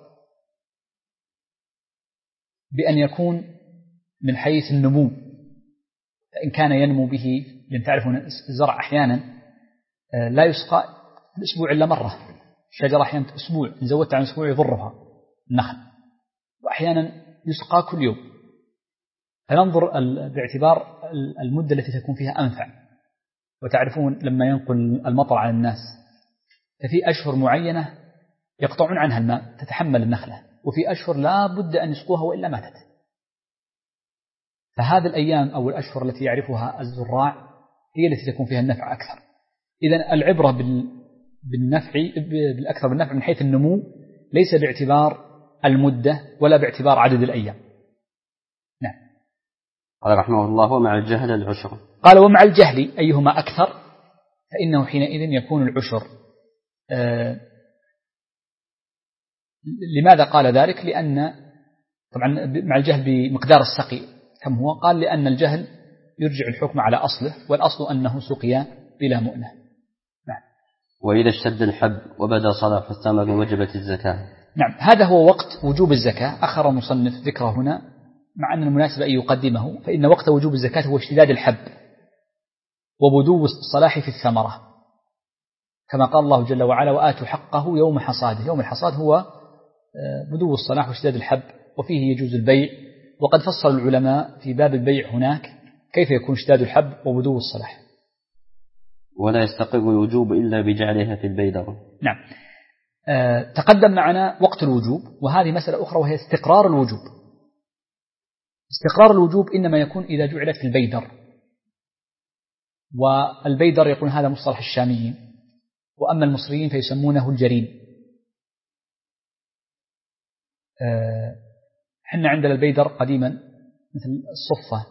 [SPEAKER 2] بأن يكون من حيث النمو، إن كان ينمو به، لأن تعرفون الزرع أحيانا لا يسقى الأسبوع إلا مرة، شجرة أحيانا أسبوع، إن زودت عن أسبوع يضرها النخل، وأحيانا يسقى كل يوم. فننظر باعتبار المدة التي تكون فيها أنفع. وتعرفون لما ينقل المطر على الناس ففي أشهر معينة يقطعون عنها الماء تتحمل النخلة، وفي أشهر لا بد أن يسقوها وإلا ماتت. فهذه الأيام أو الأشهر التي يعرفها الزراع هي التي تكون فيها النفع أكثر. إذن العبرة بالنفع بالأكثر بالنفع من حيث النمو، ليس باعتبار المدة ولا باعتبار عدد الأيام. نعم.
[SPEAKER 1] قال رحمه الله ومع الجهل العشر.
[SPEAKER 2] قال ومع الجهل أيهما أكثر، فإنه حينئذ يكون العشر. لماذا قال ذلك؟ لأن طبعا مع الجهل بمقدار السقي كم هو، قال لأن الجهل يرجع الحكم على أصله، والأصل أنه سقي بلا مؤنة. نعم.
[SPEAKER 1] وإذا اشتد الحب وبدا صلاح الثمر وجبت الزكاة.
[SPEAKER 2] نعم، هذا هو وقت وجوب الزكاة. أخر المصنف ذكره هنا مع أن المناسب أن يقدمه، فإن وقت وجوب الزكاة هو اشتداد الحب وبدو الصلاح في الثمرة، كما قال الله جل وعلا وآتوا حقه يوم حصاده. يوم الحصاد هو بدو الصلاح واشتداد الحب، وفيه يجوز البيع. وقد فصل العلماء في باب البيع هناك كيف يكون اشتداد الحب وبدو الصلاح.
[SPEAKER 1] ولا يستقر الوجوب إلا بجعلها في البيدر.
[SPEAKER 2] نعم. تقدم معنا وقت الوجوب، وهذه مسألة أخرى وهي استقرار الوجوب. استقرار الوجوب إنما يكون إذا جعلت في البيدر، والبيدر يكون هذا مصطلح الشاميين، وأما المصريين فيسمونه الجرين. حنا عندنا البيدر قديما مثل الصفة،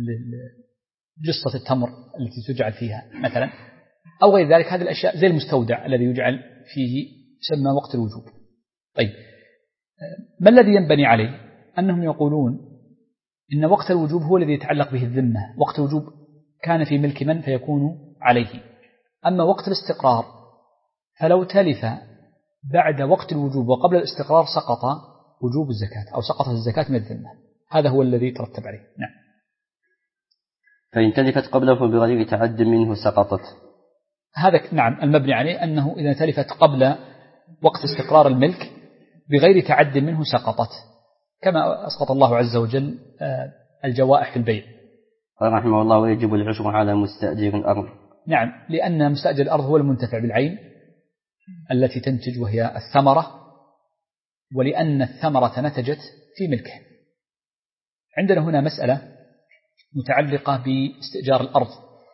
[SPEAKER 2] جصة التمر التي تجعل فيها مثلا، أو غير ذلك. هذه الأشياء زي المستودع الذي يجعل فيه يسمى وقت الوجوب. طيب، ما الذي ينبني عليه؟ أنهم يقولون إن وقت الوجوب هو الذي يتعلق به الذمة. وقت الوجوب كان في ملك من فيكون عليه. أما وقت الاستقرار فلو تلف بعد وقت الوجوب وقبل الاستقرار سقط وجوب الزكاة، أو سقطت الزكاة من الذمة. هذا هو الذي ترتب عليه. نعم.
[SPEAKER 1] فإن تلفت قبله بغير تعد منه سقطت.
[SPEAKER 2] هذا نعم المبني عليه أنه إذا تلفت قبل وقت استقرار الملك بغير تعد منه سقطت، كما أسقط الله عز وجل الجوائح في البيع.
[SPEAKER 1] قال رحمه الله ويجب العشر على مستأجر الأرض.
[SPEAKER 2] نعم، لأن مستأجر الأرض هو المنتفع بالعين، التي تنتج وهي الثمرة، ولأن الثمرة نتجت في ملكه. عندنا هنا مسألة متعلقة باستئجار الأرض.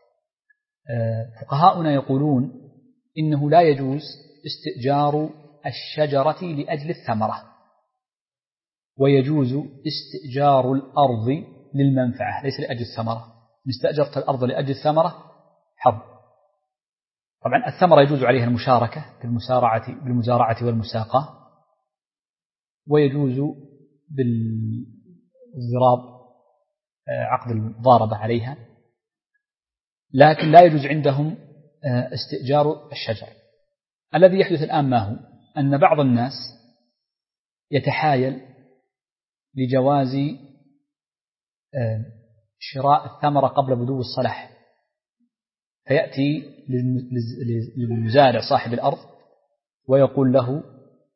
[SPEAKER 2] فقهاؤنا يقولون إنه لا يجوز استئجار الشجرة لأجل الثمرة، ويجوز استئجار الأرض للمنفعة ليس لأجل الثمرة. إن استأجرت الأرض لأجل الثمرة حظ. طبعا الثمرة يجوز عليها المشاركة بالمزارعة والمساقة، ويجوز بالضراب عقد المضاربة عليها، لكن لا يجوز عندهم استئجار الشجر. الذي يحدث الآن ما هو أن بعض الناس يتحايل لجواز شراء الثمرة قبل بدو الصلاح، فيأتي للمزارع صاحب الأرض ويقول له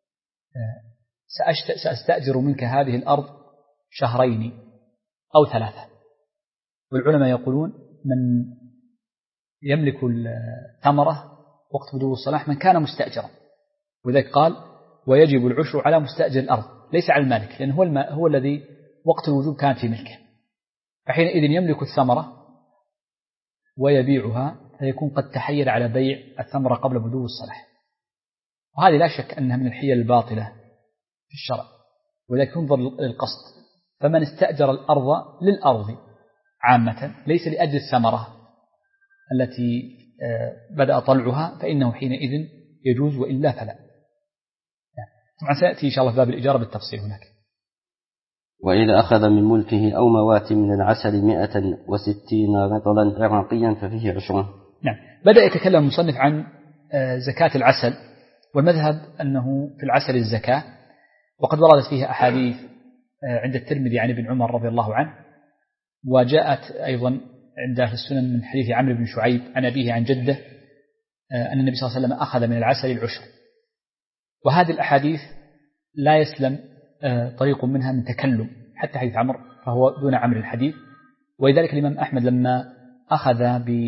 [SPEAKER 2] سأستأجر منك هذه الأرض 2 أو 3. والعلماء يقولون من يملك الثمرة وقت بدو الصلاح من كان مستأجرا، وذلك قال ويجب العشر على مستأجر الأرض ليس على المالك، لأنه هو الذي وقت الوجوب كان في ملكه، فحينئذ يملك الثمرة ويبيعها، فيكون قد تحيل على بيع الثمرة قبل بدو الصلاح. وهذه لا شك أنها من الحيل الباطلة في الشرع، وذلك ينظر للقصد. فمن استأجر الأرض للأرض عامة ليس لأجل الثمرة التي بدأ طلعها فإنه حينئذ يجوز، وإلا فلا. طبعا سيأتي إن شاء الله في باب الإجارة بالتفصيل هناك.
[SPEAKER 1] وإذا أخذ من ملكه أو موات من العسل 160 رطلا عراقيا ففيه 10.
[SPEAKER 2] نعم. بدأ يتكلم المصنف عن زكاة العسل، والمذهب أنه في العسل الزكاة، وقد وردت فيها أحاديث عند الترمذي عن ابن عمر رضي الله عنه، وجاءت أيضا عند في السنن من حديث عمرو بن شعيب عن أبيه عن جده أن النبي صلى الله عليه وسلم أخذ من العسل 10. وهذه الأحاديث لا يسلم طريق منها من تكلم، حتى حديث عمرو فهو دون عمرو الحديث. ولذلك الإمام أحمد لما أخذ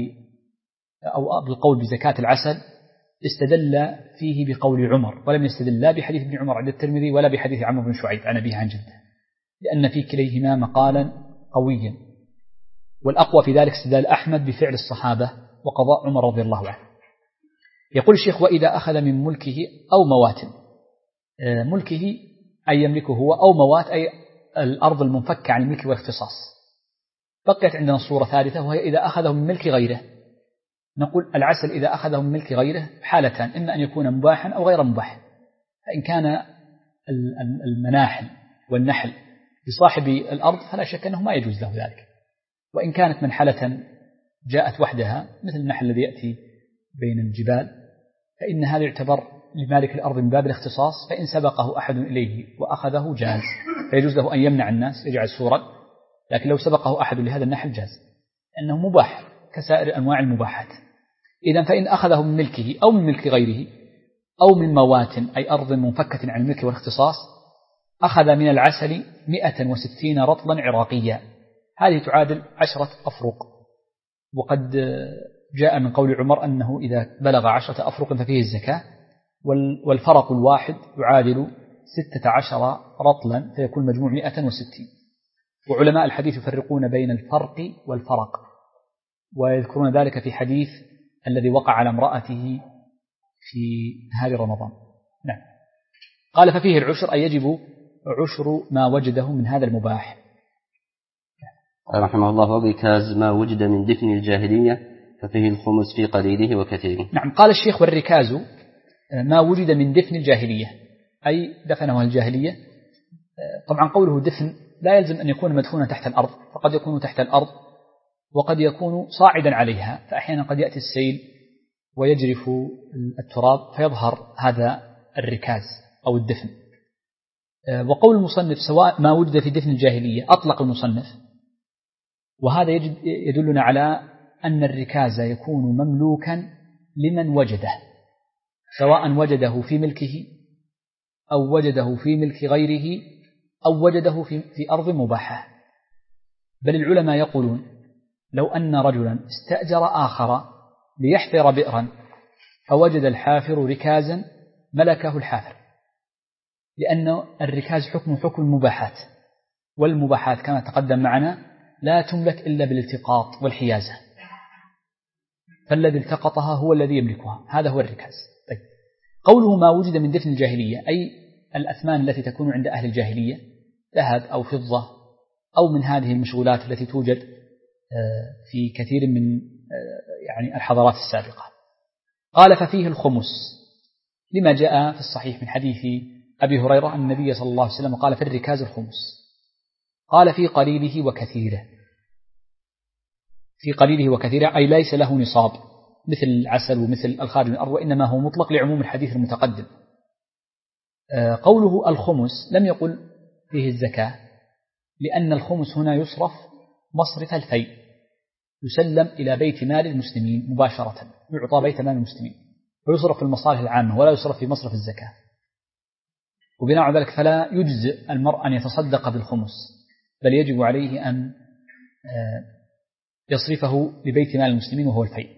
[SPEAKER 2] بالقول بزكاة العسل استدل فيه بقول عمر، ولم يستدل لا بحديث ابن عمر عند الترمذي ولا بحديث عمرو بن شعيب عن أبيه عن جده، لأن في كليهما مقالا قويا. والأقوى في ذلك استدلال أحمد بفعل الصحابة وقضاء عمر رضي الله عنه. يقول الشيخ وإذا أخذ من ملكه أو موات، ملكه أي يملكه هو، أو موات أي الأرض المنفكة عن الملك والاختصاص. بقيت عندنا صورة ثالثة وهي إذا أخذه من ملك غيره. نقول العسل إذا أخذه من ملك غيره حالتان، إما أن يكون مباحا أو غير مباح. فإن كان المناحل والنحل لصاحب الأرض فلا شك أنه ما يجوز له ذلك، وإن كانت منحلة جاءت وحدها مثل النحل الذي يأتي بين الجبال فإن هذا يعتبر لمالك الأرض من باب الاختصاص، فإن سبقه أحد إليه وأخذه جاز، فيجوز له أن يمنع الناس يجعل سورا، لكن لو سبقه أحد لهذا النحل جاز، لأنه مباح كسائر أنواع المباحات. إذن فإن أخذه من ملكه أو من ملك غيره أو من موات أي أرض منفكة عن الملك والاختصاص، أخذ من العسل 160 رطلا عراقيا، هذه تعادل 10 أفرق. وقد جاء من قول عمر أنه إذا بلغ 10 أفرق ففيه الزكاة، والفرق الواحد يعادل 16 رطلا، فيكون مجموع 160. وعلماء الحديث يفرقون بين الفرق والفرق، ويذكرون ذلك في حديث الذي وقع على امرأته في نهار رمضان. نعم. قال ففيه العشر أي يجب عشر ما وجده من هذا المباح.
[SPEAKER 1] رحمه الله الركاز ما وجد من دفن الجاهلية ففيه الخمس في قليله وكثيره.
[SPEAKER 2] نعم. قال الشيخ والركاز ما وجد من دفن الجاهلية أي دفنه الجاهلية. طبعا قوله دفن لا يلزم أن يكون مدفونا تحت الأرض، فقد يكون تحت الأرض وقد يكون صاعدا عليها، فأحيانا قد يأتي السيل ويجرف التراب فيظهر هذا الركاز أو الدفن. وقول المصنف سواء ما وجد في دفن الجاهلية أطلق المصنف، وهذا يدلنا على أن الركاز يكون مملوكا لمن وجده، سواء وجده في ملكه أو وجده في ملك غيره أو وجده في أرض مباحة. بل العلماء يقولون لو أن رجلا استأجر آخر ليحفر بئرا فوجد الحافر ركازا ملكه الحافر، لأن الركاز حكم المباحات، والمباحات كما تقدم معنا لا تملك إلا بالالتقاط والحيازة، فالذي التقطها هو الذي يملكها، هذا هو الركاز. طيب، قوله ما وجد من دفن الجاهلية أي الأثمان التي تكون عند أهل الجاهلية، ذهب أو فضة أو من هذه المشغولات التي توجد في كثير من يعني الحضارات السابقة. قال ففيه الخمس، لما جاء في الصحيح من حديث أبي هريرة أن النبي صلى الله عليه وسلم قال في الركاز الخمس. قال في قليله وكثيره، في قليله وكثيره أي ليس له نصاب مثل العسل ومثل الخارج من الأرض، وإنما هو مطلق لعموم الحديث المتقدم. قوله الخمس لم يقل فيه الزكاة، لأن الخمس هنا يصرف مصرف الفيء، يسلم إلى بيت مال المسلمين مباشرة، يعطى بيت مال المسلمين ويصرف في المصالح العامة ولا يصرف في مصرف الزكاة. وبناء على ذلك فلا يجزئ المرء أن يتصدق بالخمس، بل يجب عليه أن يصرفه لبيت مال المسلمين وهو الفيء.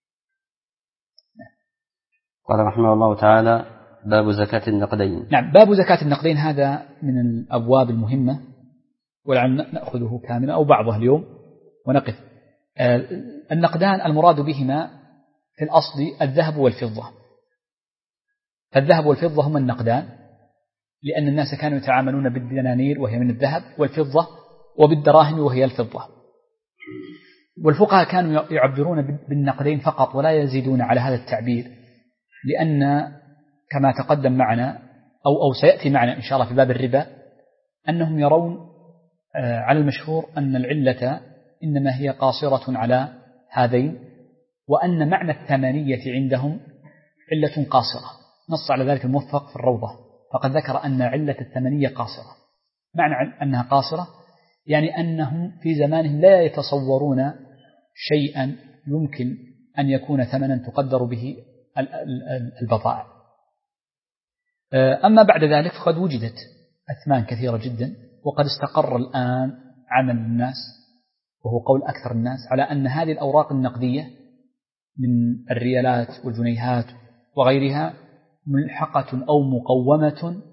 [SPEAKER 1] قال رحمه الله تعالى باب زكاة النقدين.
[SPEAKER 2] نعم، باب زكاة النقدين هذا من الأبواب المهمة، ولعل نأخذه كاملا أو بعضه اليوم ونقف. النقدان المراد بهما في الأصل الذهب والفضة، فالذهب والفضة هما النقدان، لأن الناس كانوا يتعاملون بالدنانير وهي من الذهب، والفضة وبالدراهم وهي الفضة. والفقهاء كانوا يعبرون بالنقدين فقط ولا يزيدون على هذا التعبير، لأن كما تقدم معنا أو سيأتي معنا إن شاء الله في باب الربا أنهم يرون على المشهور أن العلة إنما هي قاصرة على هذين، وأن معنى الثمانية عندهم علة قاصرة، نص على ذلك الموفق في الروضة، فقد ذكر أن علة الثمانية قاصرة. معنى أنها قاصرة يعني أنهم في زمانهم لا يتصورون شيئا يمكن أن يكون ثمنا تقدر به البضائع. أما بعد ذلك فقد وجدت أثمان كثيرة جدا، وقد استقر الآن عمل الناس وهو قول أكثر الناس على أن هذه الأوراق النقدية من الريالات والجنيهات وغيرها ملحقة أو مقومة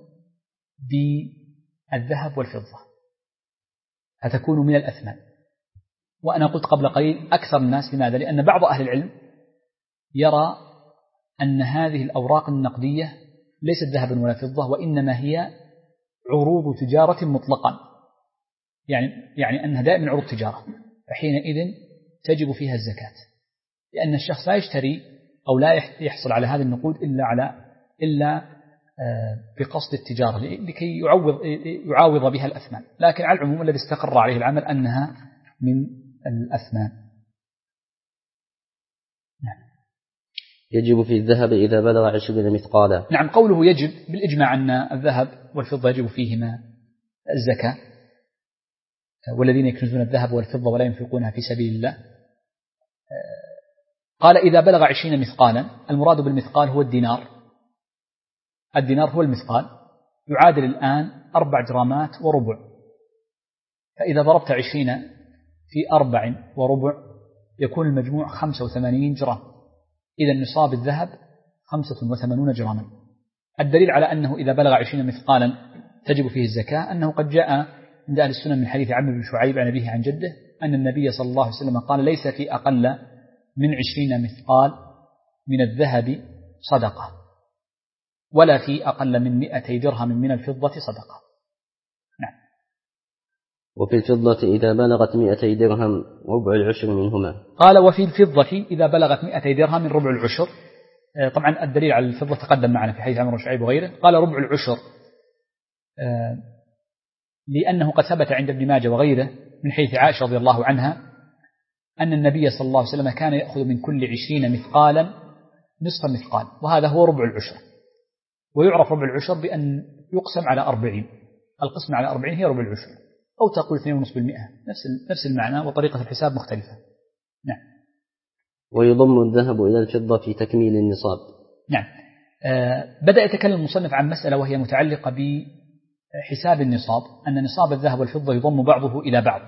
[SPEAKER 2] بالذهب والفضة، فتكون من الأثمان. وأنا قلت قبل قليل أكثر الناس، لماذا؟ لأن بعض أهل العلم يرى أن هذه الأوراق النقدية ليست ذهبا ولا فضة، وإنما هي عروض تجارة مطلقا، يعني أنها دائما عروض تجارة، فحينئذ تجب فيها الزكاة، لأن الشخص لا يشتري أو لا يحصل على هذه النقود إلا بقصد التجارة لكي يعاوض بها الأثمان، لكن على العموم الذي استقر عليه العمل أنها من الأثمان. نعم.
[SPEAKER 1] يجب في الذهب إذا بلغ 20 مثقالا.
[SPEAKER 2] نعم، قوله يجب بالإجماع أن الذهب والفضة يجب فيهما الزكاة، والذين يكنزون الذهب والفضة ولا ينفقونها في سبيل الله. قال إذا بلغ 20 مثقالا، المراد بالمثقال هو الدينار. الدينار هو المثقال، يعادل الآن 4 جرامات وربع، فإذا ضربت 20 في 4 وربع يكون المجموع 85 جرام، إذا نصاب الذهب 85 جراما. الدليل على أنه إذا بلغ 20 مثقالا تجب فيه الزكاة أنه قد جاء عند أهل السنن من حديث عمرو بن شعيب عن أبيه عن جده أن النبي صلى الله عليه وسلم قال ليس في أقل من 20 مثقال من الذهب صدقة، ولا في أقل من 200 درهم من الفضة صدقة. نعم.
[SPEAKER 1] وفي الفضة إذا بلغت 200 درهم ربع العشر منهما.
[SPEAKER 2] قال وفي الفضة إذا بلغت 200 درهم من ربع العشر. طبعا الدليل على الفضة تقدم معنا في حديث عمرو بن شعيب وغيره. قال ربع العشر لأنه قد ثبت عند ابن ماجه وغيره من حديث عائشة رضي الله عنها أن النبي صلى الله عليه وسلم كان يأخذ من كل 20 مثقالا نصف مثقال، وهذا هو ربع العشر. ويعرف ربع العشر بأن يقسم على 40، القسم على 40 هي ربع العشر، أو تقول 2.5%، نفس المعنى وطريقة الحساب مختلفة. نعم.
[SPEAKER 1] ويضم الذهب إلى الفضة في تكميل النصاب.
[SPEAKER 2] نعم. بدأ يتكلم المصنف عن مسألة وهي متعلقة بحساب النصاب، أن نصاب الذهب والفضة يضم بعضه إلى بعض.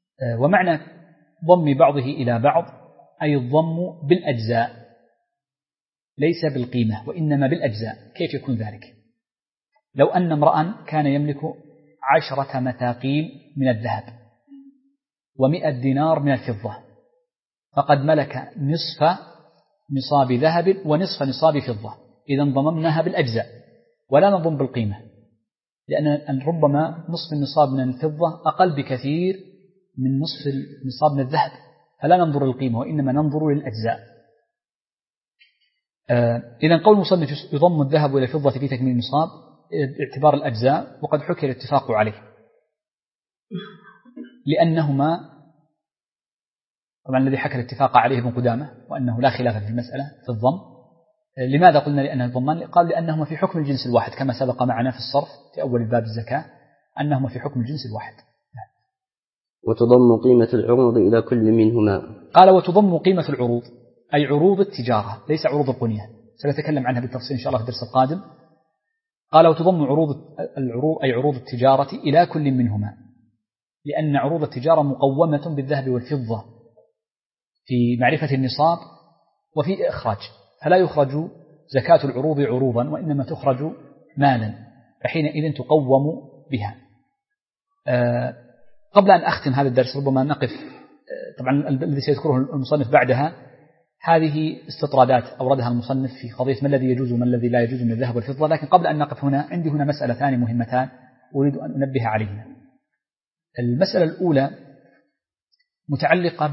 [SPEAKER 2] ومعنى ضم بعضه إلى بعض أي الضم بالأجزاء، ليس بالقيمة وإنما بالأجزاء. كيف يكون ذلك؟ لو أن امرأ كان يملك 10 مثاقيل من الذهب و100 دينار من الفضة، فقد ملك نصف نصاب ذهب ونصف نصاب فضة، إذا ضممناها بالأجزاء ولا نضم بالقيمة، لأن ربما نصف النصاب من الفضة أقل بكثير من نصف النصاب من الذهب، فلا ننظر للقيمة وإنما ننظر للأجزاء. إذا قول المصنف يضم الذهب إلى الفضة في تكميل النصاب باعتبار الأجزاء، وقد حكي الاتفاق عليه، لأنهما طبعا الذي حكى الاتفاق عليه ابن قدامة وأنه لا خلاف في المسألة في الضم. لماذا قلنا لأنه الضمان؟ قال لأنهما في حكم الجنس الواحد، كما سبق معنا في الصرف في أول باب الزكاة أنهما في حكم الجنس الواحد.
[SPEAKER 1] وتضم قيمة العروض إلى كل منهما.
[SPEAKER 2] قال وتضم قيمة العروض أي عروض التجارة ليس عروض القنية، سنتكلم عنها بالتفصيل إن شاء الله في الدرس القادم. قال وتضم العروض أي عروض التجارة إلى كل منهما، لأن عروض التجارة مقومة بالذهب والفضة في معرفة النصاب وفي إخراج، فلا يخرج زكاة العروض عروضا وإنما تخرج مالا، فحينئذ تقوم بها. قبل أن أختم هذا الدرس ربما نقف، طبعا الذي سيذكره المصنف بعدها هذه استطرادات أوردها المصنف في قضية ما الذي يجوز وما الذي لا يجوز من الذهب والفضة، لكن قبل أن نقف هنا عندي هنا مسألتان مهمتان أريد أن أنبه عليهما. المسألة الأولى متعلقة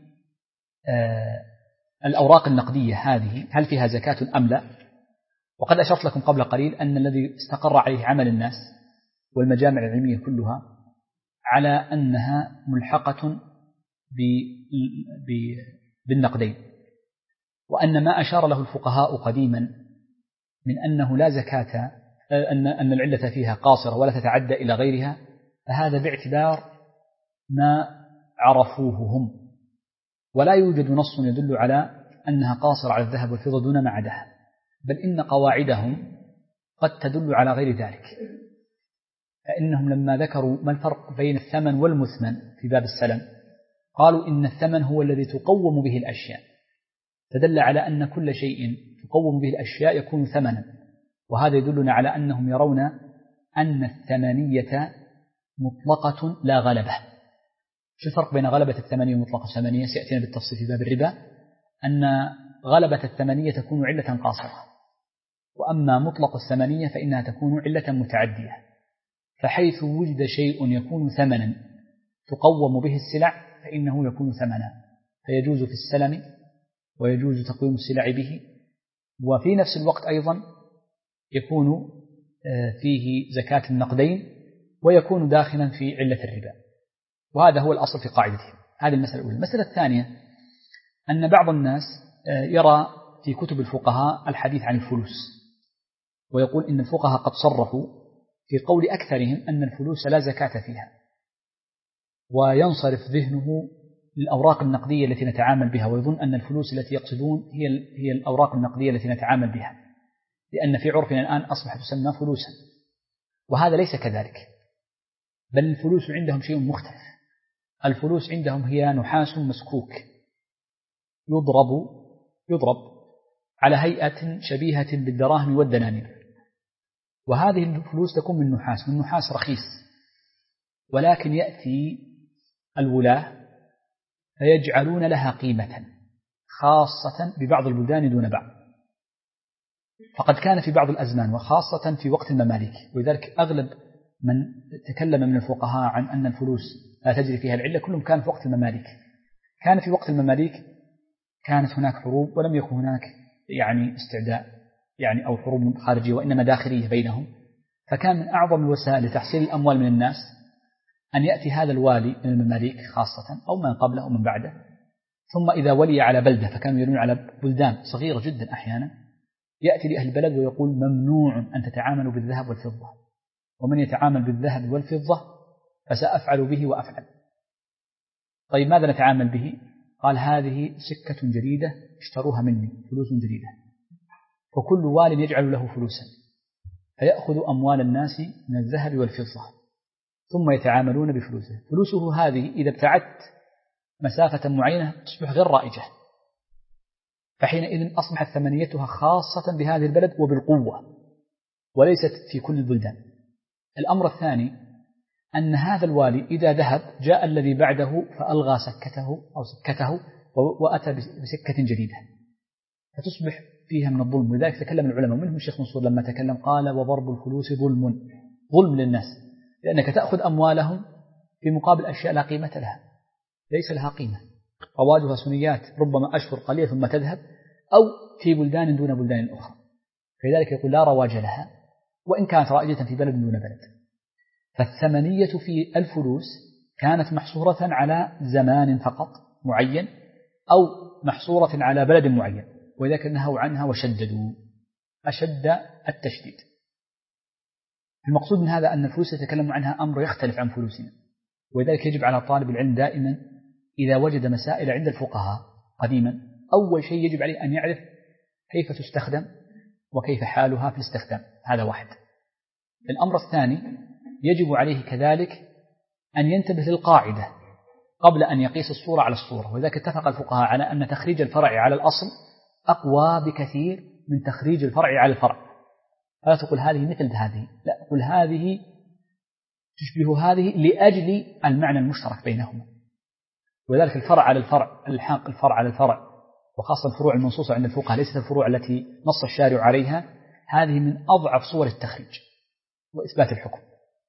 [SPEAKER 2] بالأوراق النقدية، هذه هل فيها زكاة أم لا؟ وقد أشرت لكم قبل قليل أن الذي استقر عليه عمل الناس والمجامع العلمية كلها على أنها ملحقة بالنقدين، وأن ما أشار له الفقهاء قديما من أنه لا زكاة، أن العلة فيها قاصرة ولا تتعدى إلى غيرها، فهذا باعتبار ما عرفوه هم، ولا يوجد نص يدل على أنها قاصرة على الذهب والفضة دون ما عداها، بل إن قواعدهم قد تدل على غير ذلك. فإنهم لما ذكروا ما الفرق بين الثمن والمثمن في باب السلم قالوا إن الثمن هو الذي تقوم به الأشياء، فدل على أن كل شيء تقوم به الأشياء يكون ثمنا، وهذا يدلنا على أنهم يرون أن الثمانية مطلقة لا غلبة. شو الفرق بين غلبة الثمانية ومطلق الثمانية؟ سيأتينا بالتفصيل في باب الربا أن غلبة الثمانية تكون علة قاصرة، وأما مطلق الثمانية فإنها تكون علة متعدية، فحيث وجد شيء يكون ثمنا تقوم به السلع فإنه يكون ثمنا، فيجوز في السلم ويجوز تقويم السلع به، وفي نفس الوقت أيضا يكون فيه زكاة النقدين ويكون داخلا في علة الربا، وهذا هو الأصل في قاعدته. هذه المسألة الأولى. المسألة الثانية أن بعض الناس يرى في كتب الفقهاء الحديث عن الفلوس، ويقول إن الفقهاء قد صرفوا في قول أكثرهم أن الفلوس لا زكاة فيها، وينصرف ذهنه للأوراق النقدية التي نتعامل بها، ويظن أن الفلوس التي يقصدون هي الأوراق النقدية التي نتعامل بها، لأن في عرفنا الآن أصبحت تسمى فلوسا، وهذا ليس كذلك، بل الفلوس عندهم شيء مختلف. الفلوس عندهم هي نحاس مسكوك يضرب على هيئة شبيهة بالدراهم والدنانير، وهذه الفلوس تكون من نحاس رخيص، ولكن يأتي الولاة فيجعلون لها قيمة خاصة ببعض البلدان دون بعض، فقد كان في بعض الأزمان وخاصة في وقت المماليك، ولذلك أغلب من تكلم من الفقهاء عن أن الفلوس لا تجري فيها العلة كلهم كان في وقت المماليك. كان في وقت المماليك كانت هناك حروب ولم يكن هناك استعداء أو حروب خارجية، وإنما داخلية بينهم، فكان من أعظم الوسائل لتحصيل الأموال من الناس أن يأتي هذا الوالي من المماليك خاصة أو من قبله أو من بعده، ثم إذا ولي على بلدة، فكانوا يرون على بلدان صغيرة جدا أحيانا، يأتي لأهل البلد ويقول ممنوع أن تتعاملوا بالذهب والفضة، ومن يتعامل بالذهب والفضة فسأفعل به وأفعل. طيب ماذا نتعامل به؟ قال هذه سكة جديدة اشتروها مني، فلوس جديدة، وكل وال يجعل له فلوسا فيأخذ أموال الناس من الذهب والفضة ثم يتعاملون بفلوسه. فلوسه هذه إذا ابتعدت مسافة معينة تصبح غير رائجة، فحينئذ أصبحت ثمنيتها خاصة بهذه البلد وبالقوة وليست في كل البلدان. الأمر الثاني أن هذا الوالي إذا ذهب جاء الذي بعده فألغى سكته وأتى بسكة جديدة فتصبح فيها من الظلم. ولذلك تكلم العلماء منهم الشيخ منصور لما تكلم قال وضرب الفلوس ظلم للناس، لأنك تأخذ أموالهم في مقابل أشياء لا قيمة لها، ليس لها قيمة، رواجها سنيات ربما أشهر قليلة ثم تذهب، أو في بلدان دون بلدان أخرى، فلذلك يقول لا رواج لها وإن كانت رائجة في بلد دون بلد. فالثمنية في الفلوس كانت محصورة على زمان فقط معين أو محصورة على بلد معين، ولذلك نهوا عنها وشددوا أشد التشديد. المقصود من هذا أن الفلوس يتكلم عنها أمر يختلف عن فلوسنا، ولذلك يجب على طالب العلم دائما إذا وجد مسائل عند الفقهاء قديما أول شيء يجب عليه أن يعرف كيف تستخدم وكيف حالها في الاستخدام، هذا واحد. الأمر الثاني يجب عليه كذلك أن ينتبه للقاعدة قبل أن يقيس الصورة على الصورة، ولذلك اتفق الفقهاء على أن تخريج الفرع على الأصل أقوى بكثير من تخريج الفرع على الفرع. فلا تقول هذه مثل هذه، لا، قل هذه تشبه هذه لأجل المعنى المشترك بينهما. ولذلك الفرع على الفرع، الحاق الفرع على الفرع، وخاصة الفروع المنصوصة عند الفقهاء ليست الفروع التي نص الشارع عليها، هذه من أضعف صور التخريج وإثبات الحكم.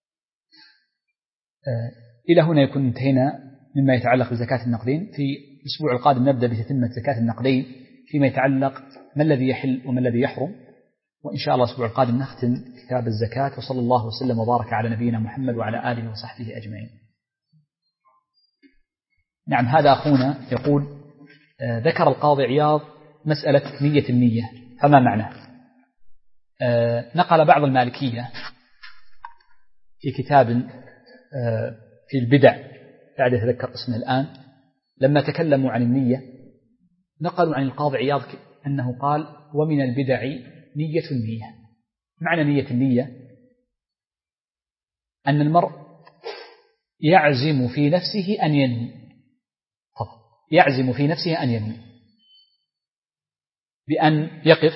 [SPEAKER 2] إلى هنا يكون انتهينا مما يتعلق بزكاة النقدين. في الأسبوع القادم نبدأ بتتمة زكاة النقدين فيما يتعلق ما الذي يحل وما الذي يحرم، وإن شاء الله الأسبوع القادم نختم كتاب الزكاة. وصلى الله وسلم وبارك على نبينا محمد وعلى آله وصحبه أجمعين. نعم، هذا أخونا يقول ذكر القاضي عياض مسألة نية النية فما معناه؟ نقل بعض المالكية في كتاب في البدع، بعد أتذكر اسمه الآن، لما تكلموا عن النية نقلوا عن القاضي عياض أنه قال ومن البدع نية النية. معنى نية النية أن المرء يعزم في نفسه أن ينوي، يعزم في نفسه أن ينوي بأن يقف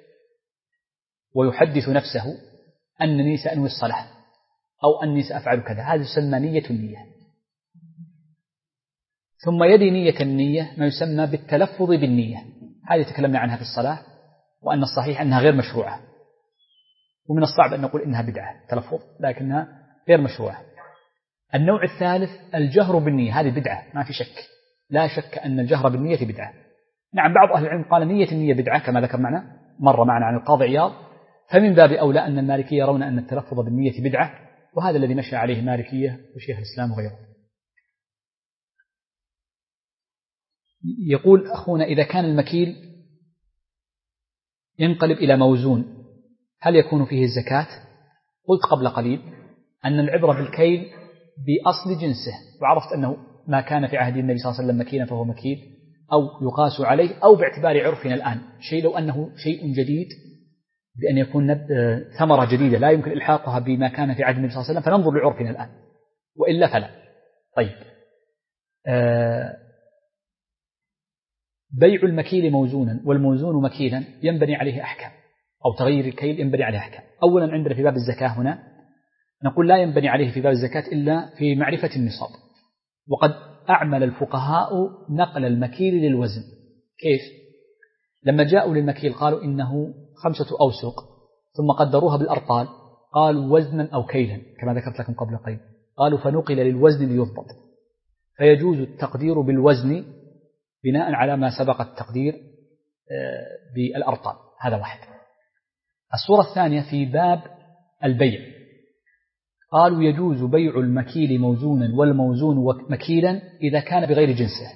[SPEAKER 2] ويحدث نفسه أنني سأنوي الصلاة أو أني سأفعل كذا، هذا يسمى نية النية. ثم يلي نية النية ما يسمى بالتلفظ بالنية، هذه تكلمنا عنها في الصلاة، وأن الصحيح أنها غير مشروعة، ومن الصعب أن نقول إنها بدعة تلفظ، لكنها غير مشروعة. النوع الثالث الجهر بالنية، هذه بدعة ما في شك، لا شك أن الجهر بالنية بدعة. نعم، بعض أهل العلم قال نية النية بدعة كما ذكر معنا مرة معنا عن القاضي عياض، فمن باب أولى أن المالكية يرون أن التلفظ بالنية بدعة، وهذا الذي مشى عليه المالكية وشيخ الإسلام وغيره. يقول أخونا إذا كان المكيل ينقلب إلى موزون هل يكون فيه الزكاة؟ قلت قبل قليل أن العبرة بالكيل بأصل جنسه، وعرفت أنه ما كان في عهد النبي صلى الله عليه وسلم مكيلا فهو مكيل أو يقاس عليه، أو باعتبار عرفنا الآن شيء لو أنه شيء جديد بأن يكون ثمرة جديدة لا يمكن إلحاقها بما كان في عهد النبي صلى الله عليه وسلم فننظر لعرفنا الآن، وإلا فلا. طيب، بيع المكيل موزونا والموزون مكيلا ينبني عليه أحكام، أو تغيير الكيل ينبني عليه أحكام. أولا عندنا في باب الزكاة هنا نقول لا ينبني عليه في باب الزكاة إلا في معرفة النصاب، وقد أعمل الفقهاء نقل المكيل للوزن. كيف؟ لما جاءوا للمكيل قالوا إنه 5 أوسق ثم قدروها بالأرطال، قالوا وزنا أو كيلا كما ذكرت لكم قبل قليل، قالوا فنقل للوزن ليضبط، فيجوز التقدير بالوزن بناء على ما سبق التقدير بالأرطال. هذا واحد. الصورة الثانية في باب البيع قالوا يجوز بيع المكيل موزونا والموزون مكيلا إذا كان بغير جنسه.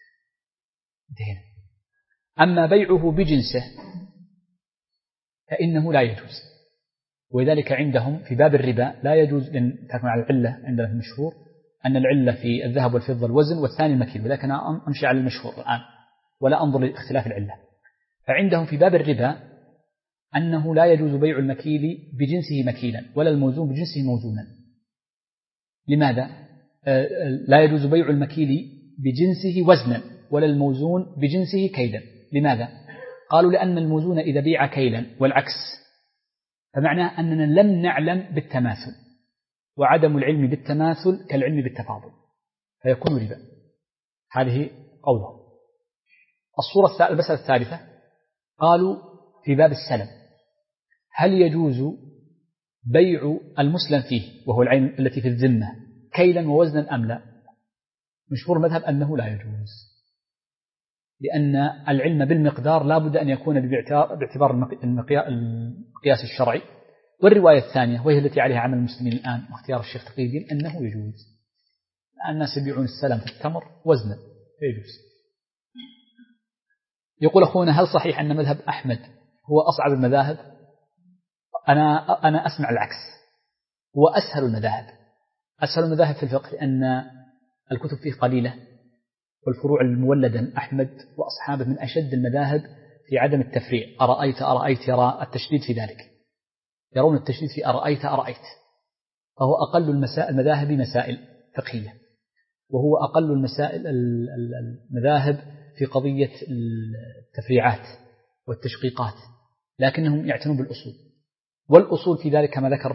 [SPEAKER 2] أما بيعه بجنسه فإنه لا يجوز، ولذلك عندهم في باب الربا لا يجوز، لأن تكون على العلة عندنا في المشهور أن العلة في الذهب والفضة الوزن والثاني المكيل، ولكن أنا أمشي على المشهور الآن ولا أنظر لاختلاف العلة. فعندهم في باب الربا أنه لا يجوز بيع المكيل بجنسه مكيلا ولا الموزون بجنسه موزونا. لماذا؟ لا يجوز بيع المكيل بجنسه وزنا ولا الموزون بجنسه كيدا. لماذا؟ قالوا لأن الموزون إذا بيع كيلا والعكس فمعناه أننا لم نعلم بالتماثل، وعدم العلم بالتماثل كالعلم بالتفاضل فيكون ربا. هذه قولهم. المسألة الثالثة قالوا في باب السلم هل يجوز بيع المسلم فيه وهو العين التي في الذمة كيلا ووزنا أم لا؟ مشهور المذهب أنه لا يجوز، لأن العلم بالمقدار لا بد أن يكون باعتبار المقياس الشرعي. والرواية الثانية وهي التي عليها عمل المسلمين الآن واختيار الشيخ تقي الدين أنه يجوز. الناس يبيعون السلم في التمر وزنا يجوز. يقول أخونا هل صحيح أن مذهب أحمد هو أصعب المذاهب؟ أنا أسمع العكس، هو أسهل المذاهب. أسهل المذاهب في الفقه لأن الكتب فيه قليلة والفروع المولدة. أحمد وأصحابه من أشد المذاهب في عدم التفريع. أرأيت يرى التشديد في ذلك، يرون التشديد في أرأيت، فهو أقل المذاهب مسائل فقهية، وهو أقل المذاهب في قضية التفريعات والتشقيقات، لكنهم يعتنون بالأصول. والأصول في ذلك كما ذكر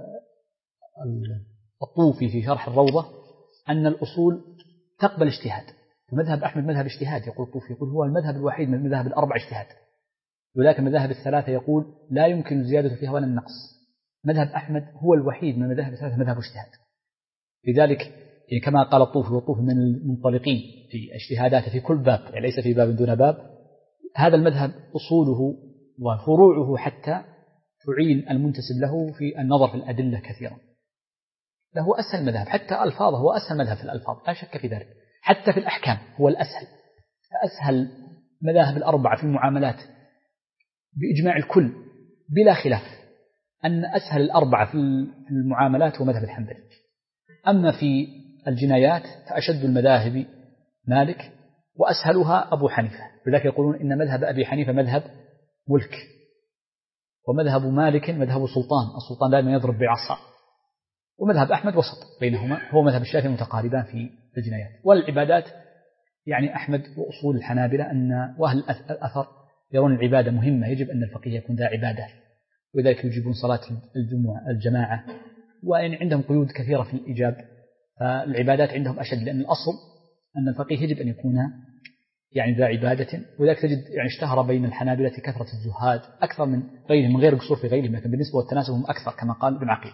[SPEAKER 2] الطوفي في شرح الروضة أن الأصول تقبل اجتهاد. ومذهب أحمد مذهب اجتهاد، يقول الطوفي يقول هو المذهب الوحيد من المذاهب الأربع اجتهاد، ولكن المذاهب الثلاثة يقول لا يمكن الزيادة فيها ولا النقص. مذهب أحمد هو الوحيد من المذاهب الثلاثة مذهب اجتهاد. لذلك يعني كما قال الطوفي، والطوفي من المنطلقين في اجتهاداته في كل باب، يعني ليس في باب دون باب. هذا المذهب أصوله وفروعه حتى تعين المنتسب له في النظر في الأدلة كثيرا. له أسهل مذهب، حتى ألفاظه هو أسهل مذهب في الألفاظ لا شك في ذلك، حتى في الأحكام هو الأسهل. فأسهل مذاهب الأربعة في المعاملات بإجماع الكل بلا خلاف أن أسهل الأربعة في المعاملات هو مذهب الحنبلي. أما في الجنايات فأشد المذاهب مالك وأسهلها أبو حنيفة، لذلك يقولون إن مذهب أبي حنيفة مذهب ملك، ومذهب مالك مذهب سلطان، السلطان دائما يضرب بعصا. ومذهب أحمد وسط بينهما، هو مذهب الشافعي متقاربان في الجنايات. والعبادات يعني أحمد وأصول الحنابلة أن وأهل الأثر يرون العبادة مهمة، يجب أن الفقيه يكون ذا عبادة، وذلك يجيبون صلاة الجماعة، وإن عندهم قيود كثيرة في الإجاب، فالعبادات عندهم أشد، لأن الأصل أن الفقيه يجب أن يكون يعني ذا عبادة. وذلك تجد يعني اشتهر بين الحنابلة كثرة الزهاد أكثر من غيرهم، من غير قصور في غيرهم، لكن بالنسبة للتناسب هم أكثر كما قال ابن عقيل.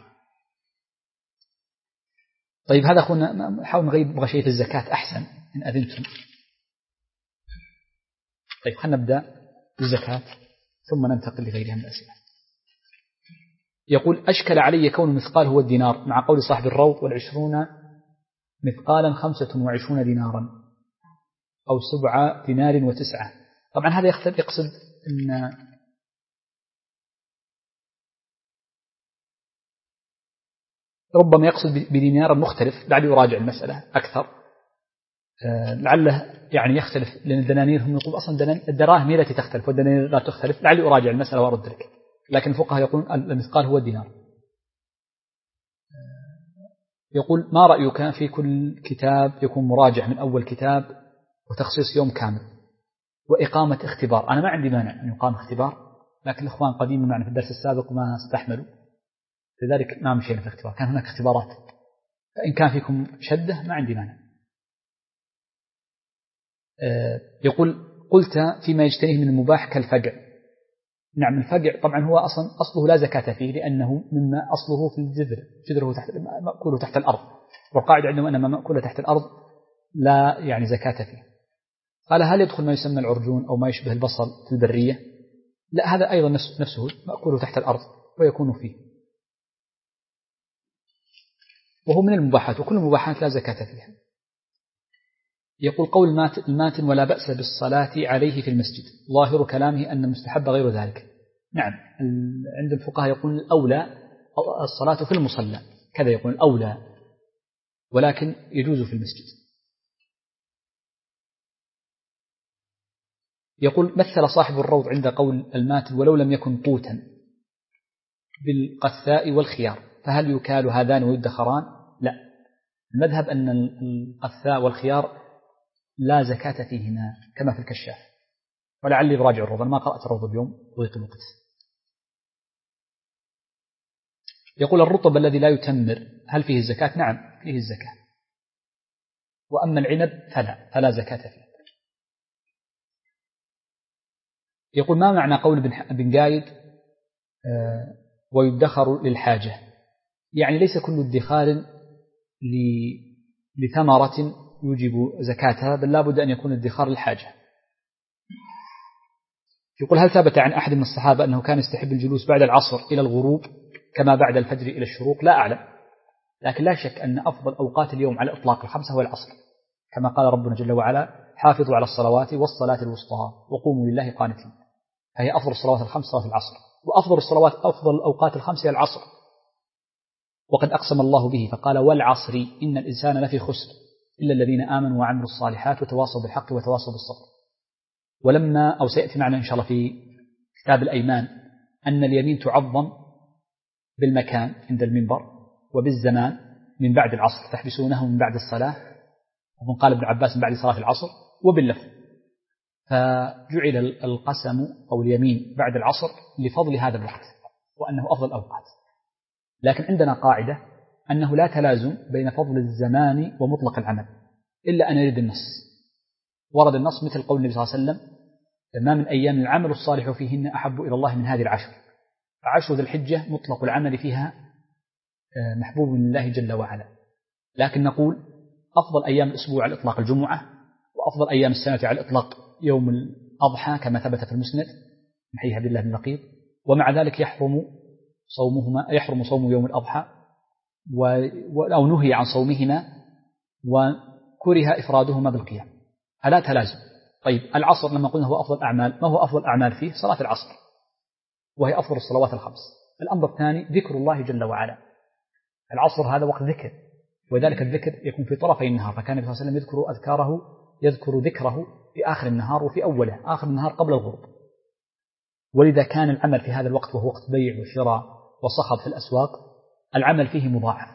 [SPEAKER 2] طيب هذا أخونا نحاول نبغى شيء في الزكاة أحسن إن أذنتم. طيب خلينا نبدأ بالزكاة ثم ننتقل لغيرها من الأسئلة. يقول أشكل علي كون المثقال هو الدينار مع قول صاحب الروض 20 مثقالا 25 دينارا أو 7 دينار و9. طبعا هذا يقصد أن ربما يقصد بدينار مختلف، لعل يراجع المسألة أكثر، لعله يعني يختلف، لأن الدنانير هم يقول أصلا الدراهم هي التي تختلف والدنانير لا تختلف، لعل يراجع المسألة وأرد لك. لكن الفقهاء يقولون المثقال هو الدينار. يقول ما رأيك في كل كتاب يكون مراجع من أول كتاب وتخصيص يوم كامل وإقامة اختبار؟ أنا ما عندي مانع أن يقام اختبار، لكن الإخوان قديما معنا في الدرس السابق ما استحملوا، لذلك ما مشينا في الاختبار، كان هناك اختبارات، فإن كان فيكم شدة ما عندي مانع. يقول قلت فيما يجتنيه من المباح كالفقع. نعم الفقع طبعا هو أصله لا زكاة فيه، لأنه مما أصله في الجذر، جذره مأكوله تحت الأرض، والقاعدة عندهم أن ما مأكوله تحت الأرض لا يعني زكاة فيه. قال هل يدخل ما يسمى العرجون أو ما يشبه البصل في البرية؟ لا، هذا أيضا نفسه مأكوله تحت الأرض ويكون فيه، وهو من المباحات، وكل المباحات لا زكاة فيها. يقول قول الماتن ولا بأس بالصلاة عليه في المسجد، ظاهر كلامه أن المستحب غير ذلك. نعم عند الفقهاء يقول الأولى الصلاة في المصلى، كذا يقول الأولى، ولكن يجوز في المسجد. يقول مثل صاحب الروض عند قول الماتن ولو لم يكن قوتا بالقثاء والخيار، فهل يكال هذان ويدخران؟ لا، المذهب أن القثاء والخيار لا زكاة فيهما كما في الكشاف، ولعلي براجع الروض، أنا ما قرأت الروض اليوم ضيق الوقت. يقول الرطب الذي لا يتمر هل فيه الزكاة؟ نعم فيه الزكاة، وأما العنب فلا زكاة فيه. يقول ما معنى قول ابن قايد ويدخر للحاجة؟ يعني ليس كل ادخار لثمرة يوجب زكاتها، بل لابد أن يكون ادخار للحاجة. يقول هل ثبت عن أحد من الصحابة أنه كان يستحب الجلوس بعد العصر إلى الغروب كما بعد الفجر إلى الشروق؟ لا أعلم، لكن لا شك أن أفضل أوقات اليوم على إطلاق الخمسة هو العصر، كما قال ربنا جل وعلا حافظوا على الصلوات والصلاة الوسطى وقوموا لله قانتين، فهي أفضل الصلوات الخمس صلاة العصر، وأفضل الصلوات أفضل الأوقات الخمس هي العصر، وقد أقسم الله به فقال والعصر إن الإنسان لفي خسر إلا الذين آمنوا وعملوا الصالحات وتواصوا بالحق وتواصوا بالصبر. ولما أو سيأتي معنا إن شاء الله في كتاب الأيمان أن اليمين تعظم بالمكان عند المنبر وبالزمان من بعد العصر، تحبسونه من بعد الصلاة، ومن قال ابن عباس من بعد صلاة العصر، وباللفظ، فجعل القسم أو اليمين بعد العصر لفضل هذا الوقت وأنه أفضل الأوقات. لكن عندنا قاعدة أنه لا تلازم بين فضل الزمان ومطلق العمل إلا أن يرد النص. ورد النص مثل قول النبي صلى الله عليه وسلم ما من أيام العمل الصالح فيهن أحب إلى الله من هذه العشر. عشر ذي الحجة مطلق العمل فيها محبوب من الله جل وعلا، لكن نقول أفضل أيام الأسبوع على الإطلاق الجمعة، وأفضل أيام السنة على الإطلاق يوم الأضحى كما ثبت في المسند من حديث عبد الله بن لقيط، ومع ذلك يحرم صوم يوم الأضحى أو نهي عن صومهما وكره إفرادهما بالقيام، فلا تلازم. طيب العصر لما قلنا هو أفضل أعمال، ما هو أفضل أعمال فيه؟ صلاة العصر وهي أفضل الصلوات الخمس. الأمر الثاني ذكر الله جل وعلا، العصر هذا وقت ذكر، وذلك الذكر يكون في طرفي النهار، فكان النبي صلى الله عليه وسلم يذكر ذكره في آخر النهار وفي أوله، آخر النهار قبل الغروب. ولذا كان العمل في هذا الوقت وهو وقت بيع وشراء وصخب في الأسواق العمل فيه مضاعف.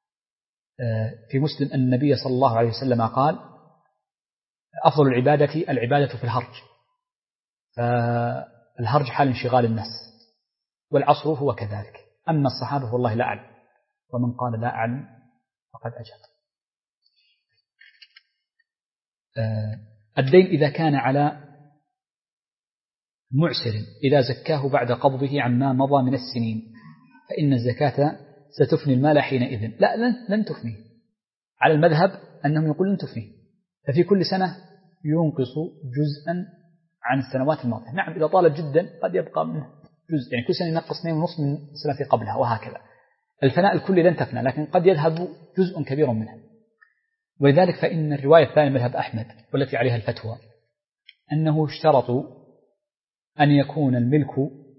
[SPEAKER 2] في مسلم أن النبي صلى الله عليه وسلم قال أفضل العبادة في الهرج، فالهرج حال انشغال الناس، والعصر هو كذلك. أما الصحابة والله لا أعلم، ومن قال لا أعلم فقد أجاب. الدين إذا كان على معسر إذا زكاه بعد قبضه عما مضى من السنين فإن الزكاة ستفني المال حينئذ. لا، لن تفنيه، على المذهب أنهم يقولون لن تفنيه، ففي كل سنة ينقص جزءا عن السنوات الماضية. نعم إذا طالت جدا قد يبقى منه جزء، يعني كل سنة ينقص 2.5 من السنة قبلها وهكذا. الفناء الكلي لن تفنى، لكن قد يذهب جزء كبير منها. ولذلك فإن الرواية الثانية مذهب أحمد والتي عليها الفتوى أنه اشترطوا أن يكون الملك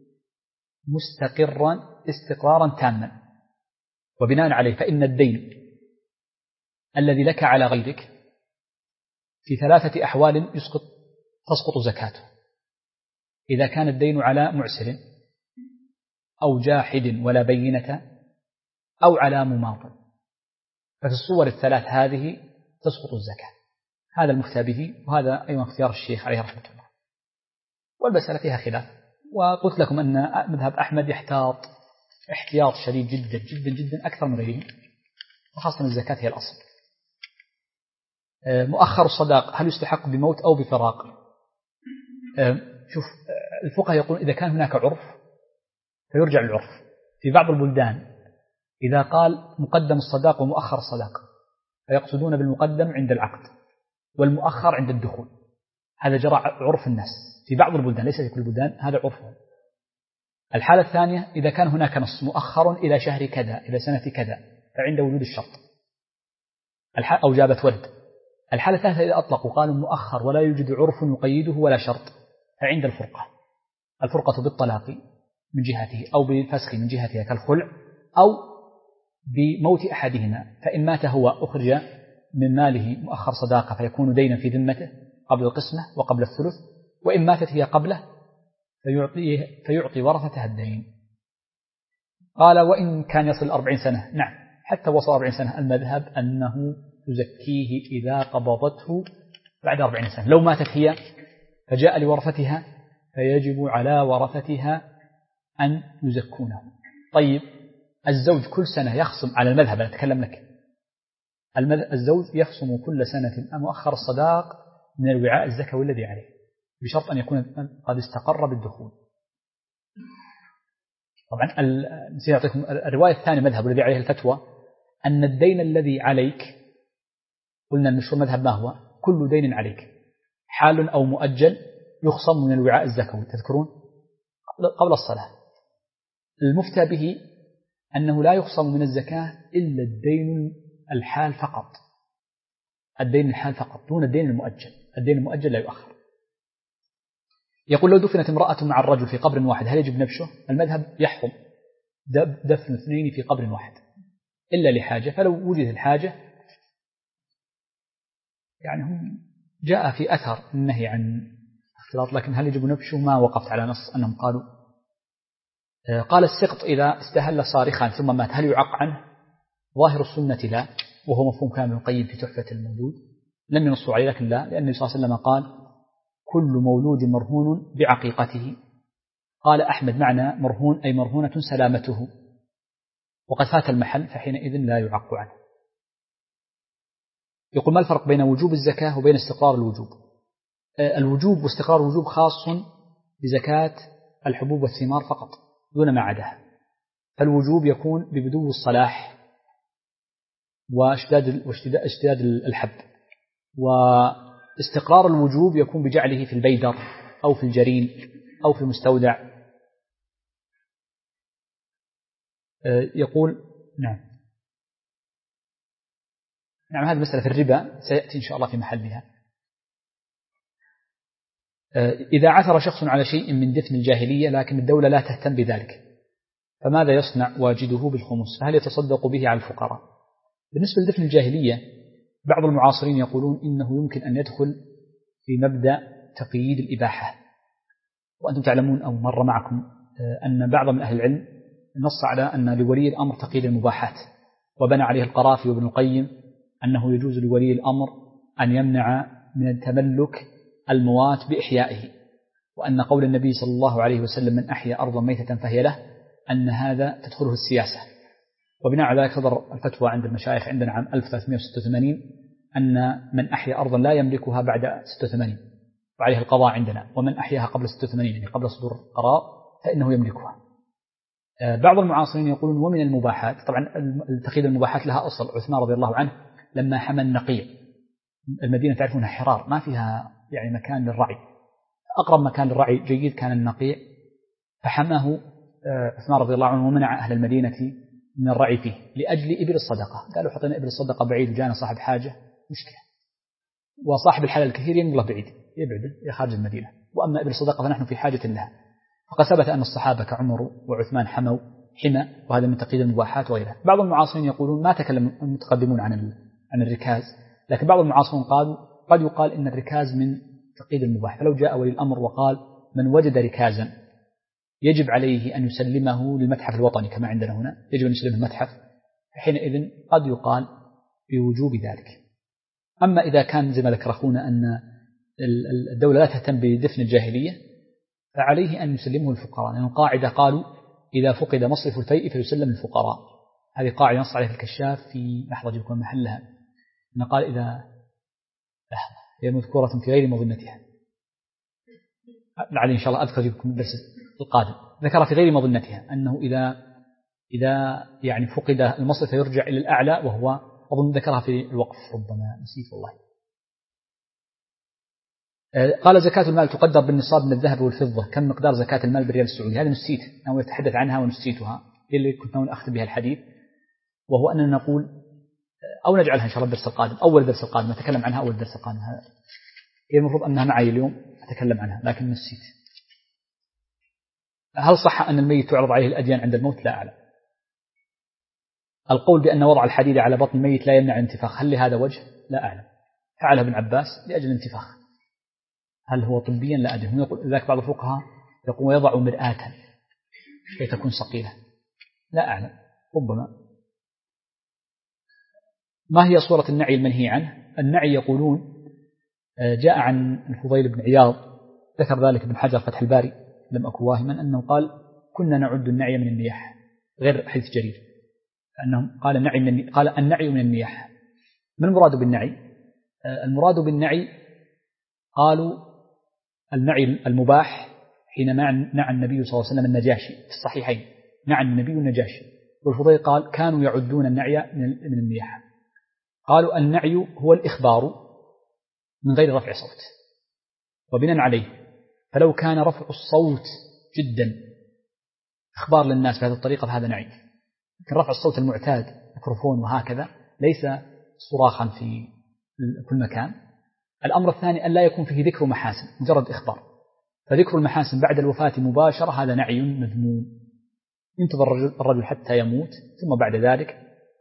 [SPEAKER 2] مستقرا استقرارا تاما، وبناء عليه فإن الدين الذي لك على غيرك في 3 أحوال تسقط زكاته: إذا كان الدين على معسر أو جاحد ولا بينة أو على مماطل، ففي الصور 3 هذه تسقط الزكاة. هذا المفتى به، وهذا أيضا اختيار الشيخ عليه رحمة الله، والمسألة فيها خلاف. وقلت لكم أن مذهب أحمد يحتاط احتياط شديد جدا جدا جدا أكثر من غيرهم، وخاصة الزكاة هي الأصل. مؤخر الصداق هل يستحق بموت أو بفراق؟ شوف، الفقهاء يقولون إذا كان هناك عرف فيرجع للعرف. في بعض البلدان إذا قال مقدم الصداق ومؤخر الصداق فيقصدون بالمقدم عند العقد والمؤخر عند الدخول، هذا جرى عرف الناس في بعض البلدان، ليس في كل البلدان، هذا عرفهم. الحالة الثانية إذا كان هناك نص مؤخر إلى شهر كذا إلى سنة كذا فعند وجود الشرط أو جابت ولد. الحالة الثالثة إذا أطلقوا قالوا مؤخر ولا يوجد عرف يقيده ولا شرط فعند الفرقة بالطلاق من جهته أو بالفسخ من جهتها كالخلع أو بموت أحدهما، فإن مات هو أخرج من ماله مؤخر صداقة فيكون دينا في ذمته قبل القسمة وقبل الثلث، وإن ماتت هي قبله فيعطي ورثتها الدين. قال وإن كان يصل 40 سنة، نعم حتى وصل 40 سنة المذهب أنه تزكيه إذا قبضته بعد 40 سنة. لو ماتت هي فجاء لورثتها فيجب على ورثتها أن يزكونه. طيب الزوج كل سنة يخصم على المذهب، أنا أتكلم لك، الزوج يخصم كل سنة مؤخر الصداق من الوعاء الزكوي الذي عليه بشرط أن يكون قد استقر بالدخول. طبعا سيعطيكم الرواية الثانية مذهب الذي عليه الفتوى أن الدين الذي عليك، قلنا المشهور مذهب ما هو؟ كل دين عليك حال أو مؤجل يخصم من الوعاء الزكوي، تذكرون قبل الصلاة. المفتى به أنه لا يخصم من الزكاة إلا الدين الحال فقط، الدين الحال فقط دون الدين المؤجل، الدين المؤجل لا يؤخر. يقول لو دفنت امرأة مع الرجل في قبر واحد هل يجب نبشه؟ المذهب يحرم دفن اثنين في قبر واحد إلا لحاجة، فلو وجدت الحاجة يعني هم جاء في أثر النهي عن اختلاط، لكن هل يجب نبشه ما وقفت على نص أنهم قالوا. قال السقط إذا استهل صارخا ثم مات هل يعق عنه؟ ظاهر السنة لا، وهو مفهوم كامل القيم في تحفة المولود، لم ينصوا عليه لكن لا، لأن النبي صلى الله عليه وسلم قال كل مولود مرهون بعقيقته. قال أحمد معنى مرهون أي مرهونة سلامته، وقد فات المحل فحينئذ لا يعق عنه. يقول ما الفرق بين وجوب الزكاة وبين استقرار الوجوب؟ الوجوب واستقرار الوجوب خاص بزكاة الحبوب والثمار فقط دون ما عداها، فالوجوب يكون ببدو الصلاح واشتداد الحب، واستقرار الوجوب يكون بجعله في البيدر أو في الجرين أو في المستودع. يقول نعم هذه مسألة في الربا سيأتي إن شاء الله في محلها. إذا عثر شخص على شيء من دفن الجاهلية لكن الدولة لا تهتم بذلك فماذا يصنع واجده بالخمس؟ فهل يتصدق به على الفقراء؟ بالنسبة لدفن الجاهلية بعض المعاصرين يقولون إنه يمكن أن يدخل في مبدأ تقييد الإباحة، وأنتم تعلمون أو مر معكم أن بعض من أهل العلم نص على أن لولي الأمر تقييد المباحات، وبنى عليه القرافي وابن القيم أنه يجوز لولي الأمر أن يمنع من تملك الموات بإحيائه، وأن قول النبي صلى الله عليه وسلم من أحيا أرضا ميتة فهي له أن هذا تدخله السياسة. وبناء على ذلك صدر الفتوى عند المشايخ عندنا عام 1386 أن من أحيا أرضا لا يملكها بعد 86 وعليه القضاء عندنا، ومن أحياها قبل 86 يعني قبل صدور القرار فإنه يملكها. بعض المعاصرين يقولون ومن المباحات، طبعا تقييد المباحات لها أصل. عثمان رضي الله عنه لما حمى النقيع، المدينة تعرفونها حرار ما فيها يعني مكان للرعي، أقرب مكان للرعي جيد كان النقيع، فحماه عثمان رضي الله عنه ومنع أهل المدينة من الرعي فيه لأجل إبل الصدقة. قالوا حطينا إبل الصدقة بعيد وجانا صاحب حاجة مشكلة، وصاحب الحلال الكثير ينقله بعيد يبعده يا خارج المدينة، وأما إبل الصدقة فنحن في حاجة لها. فقد ثبت أن الصحابة كعمر وعثمان حموا حمى، وهذا من تقييد المباحات وغيرها. بعض المعاصرين يقولون ما تكلم المتقدمون عن الركاز، لكن بعض المعاصرين قالوا قد يقال إن الركاز من تقييد المباح، فلو جاء ولي الأمر وقال من وجد ركازا يجب عليه أن يسلمه للمتحف الوطني كما عندنا هنا، يجب أن يسلمه المتحف، حينئذ قد يقال بوجوب ذلك. أما إذا كان زي ما ذكر أخونا أن الدولة لا تهتم بدفن الجاهلية فعليه أن يسلمه الفقراء، لأن القاعدة قالوا إذا فقد مصرف الفيء فيسلم الفقراء. هذه قاعدة نص عليها في الكشاف في لحظة يكون محلها، أن قال إذا هي مذكورة في غير مظنتها، لعلي إن شاء الله أذكر لكم الدرس القادم، ذكر في غير مظنتها أنه إذا يعني فقد المصرف يرجع إلى الأعلى، وهو أظن ذكرها في الوقف ربما نسيت والله. قال زكاة المال تقدر بالنصاب من الذهب والفضة، كم مقدار زكاة المال بالريال السعودي؟ هذا نسيت أو يتحدث عنها ونسيتها اللي كنت ناوي أختم بها الحديث، وهو أننا نقول أو نجعلها إن شاء الله الدرس القادم، أول درس القادم نتكلم عنها، أول درس القادم هي المفروض أنها معي اليوم أتكلم عنها لكن نسيت. هل صح أن الميت تعرض عليه الأديان عند الموت؟ لا أعلم. القول بأن وضع الحديد على بطن الميت لا يمنع الانتفاخ، هل لهذا وجه؟ لا أعلم. فعله ابن عباس لأجل الانتفاخ، هل هو طبيا؟ لا أدري. هم يقول ذاك بعض الفقهاء يقول ويضع مرآة كي تكون صقيلة، لا أعلم ربما. ما هي صورة النعي المنهي عنه؟ النعي يقولون جاء عن الفضيل بن عياض ذكر ذلك ابن حجر فتح الباري لم أكن واهما أنه قال كنا نعد النعي من النياح، غير حديث جرير، أنه قال النعي من النياح. ما المراد بالنعي؟ المراد بالنعي قالوا النعي المباح حينما نعى النبي صلى الله عليه وسلم النجاشي في الصحيحين، نعى النبي النجاشي، والفضيل قال كانوا يعدون النعي من النياح. قالوا النعي هو الإخبار من غير رفع صوت، وبناء عليه فلو كان رفع الصوت جدا إخبار للناس بهذه الطريقة فهذا نعي، لكن رفع الصوت المعتاد ميكروفون وهكذا ليس صراخا في كل مكان. الأمر الثاني أن لا يكون فيه ذكر محاسن، مجرد إخبار، فذكر المحاسن بعد الوفاة مباشرة هذا نعي مذموم، ينتظر الرجل حتى يموت ثم بعد ذلك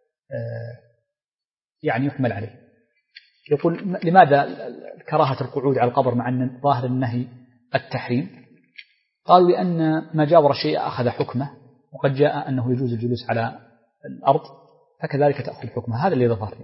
[SPEAKER 2] يعني يحمل عليه. يقول لماذا كراهة القعود على القبر مع أن ظاهر النهي التحريم؟ قالوا لأن ما جاور الشيء أخذ حكمه، وقد جاء أنه يجوز الجلوس على الأرض فكذلك تأخذ حكمه، هذا اللي ظهر.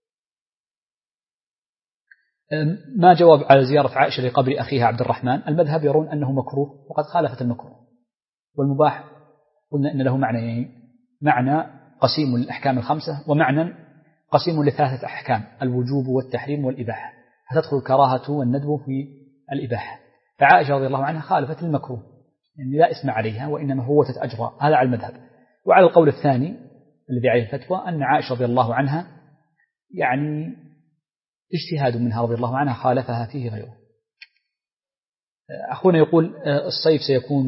[SPEAKER 2] ما جواب على زيارة عائشة لقبر أخيها عبد الرحمن؟ المذهب يرون أنه مكروه وقد خالفت المكروه، والمباح قلنا إن له معنى قسيم للأحكام الخمسة ومعنى قسيم لثلاثة أحكام: الوجوب والتحريم والإباحة، فتدخل الكراهة والندب في الإباحة. فعائشة رضي الله عنها خالفت المكروه، يعني لا اسم عليها وإنما هوتت أجرى، هذا على المذهب. وعلى القول الثاني الذي عليه الفتوى أن عائشة رضي الله عنها يعني اجتهاد منها رضي الله عنها خالفها فيه غيره. أخونا يقول الصيف سيكون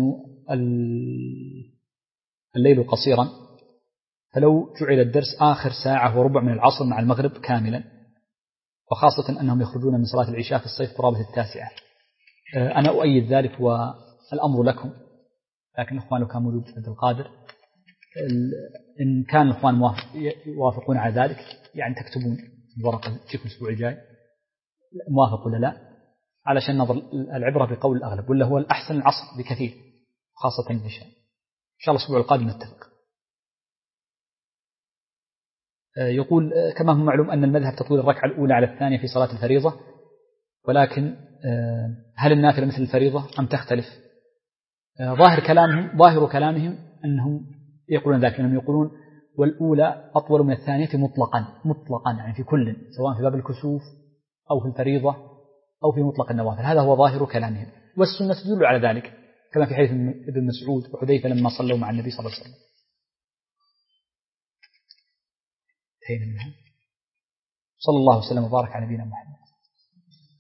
[SPEAKER 2] الليل قصيرا، فلو جعل الدرس آخر ساعة وربع من العصر مع المغرب كاملا، وخاصة أنهم يخرجون من صلاة العشاء في الصيف قرابة 9. أنا أؤيد ذلك والأمر لكم، لكن الإخوان لو كان موجود عبد القادر إن كان الإخوان يوافقون على ذلك يعني تكتبون الورقة تجيكم الأسبوع الجاي موافق ولا لا، علشان نظر العبرة بقول الأغلب، ولا هو الأحسن العصر بكثير خاصة العشاء. إن شاء الله الأسبوع القادم نتفق. يقول كما هو معلوم أن المذهب تطويل الركعة الأولى على الثانية في صلاة الفريضة، ولكن هل النافلة مثل الفريضة أم تختلف؟ ظاهر كلامهم أنهم يقولون ذلك، أنهم يقولون والأولى أطول من الثانية مطلقا يعني في كل، سواء في باب الكسوف أو في الفريضة أو في مطلق النوافل، هذا هو ظاهر كلامهم، والسنة تدل على ذلك كما في حديث ابن مسعود وحذيفة لما صلوا مع النبي صلى الله عليه وسلم. صلى الله وسلم وبارك على نبينا محمد.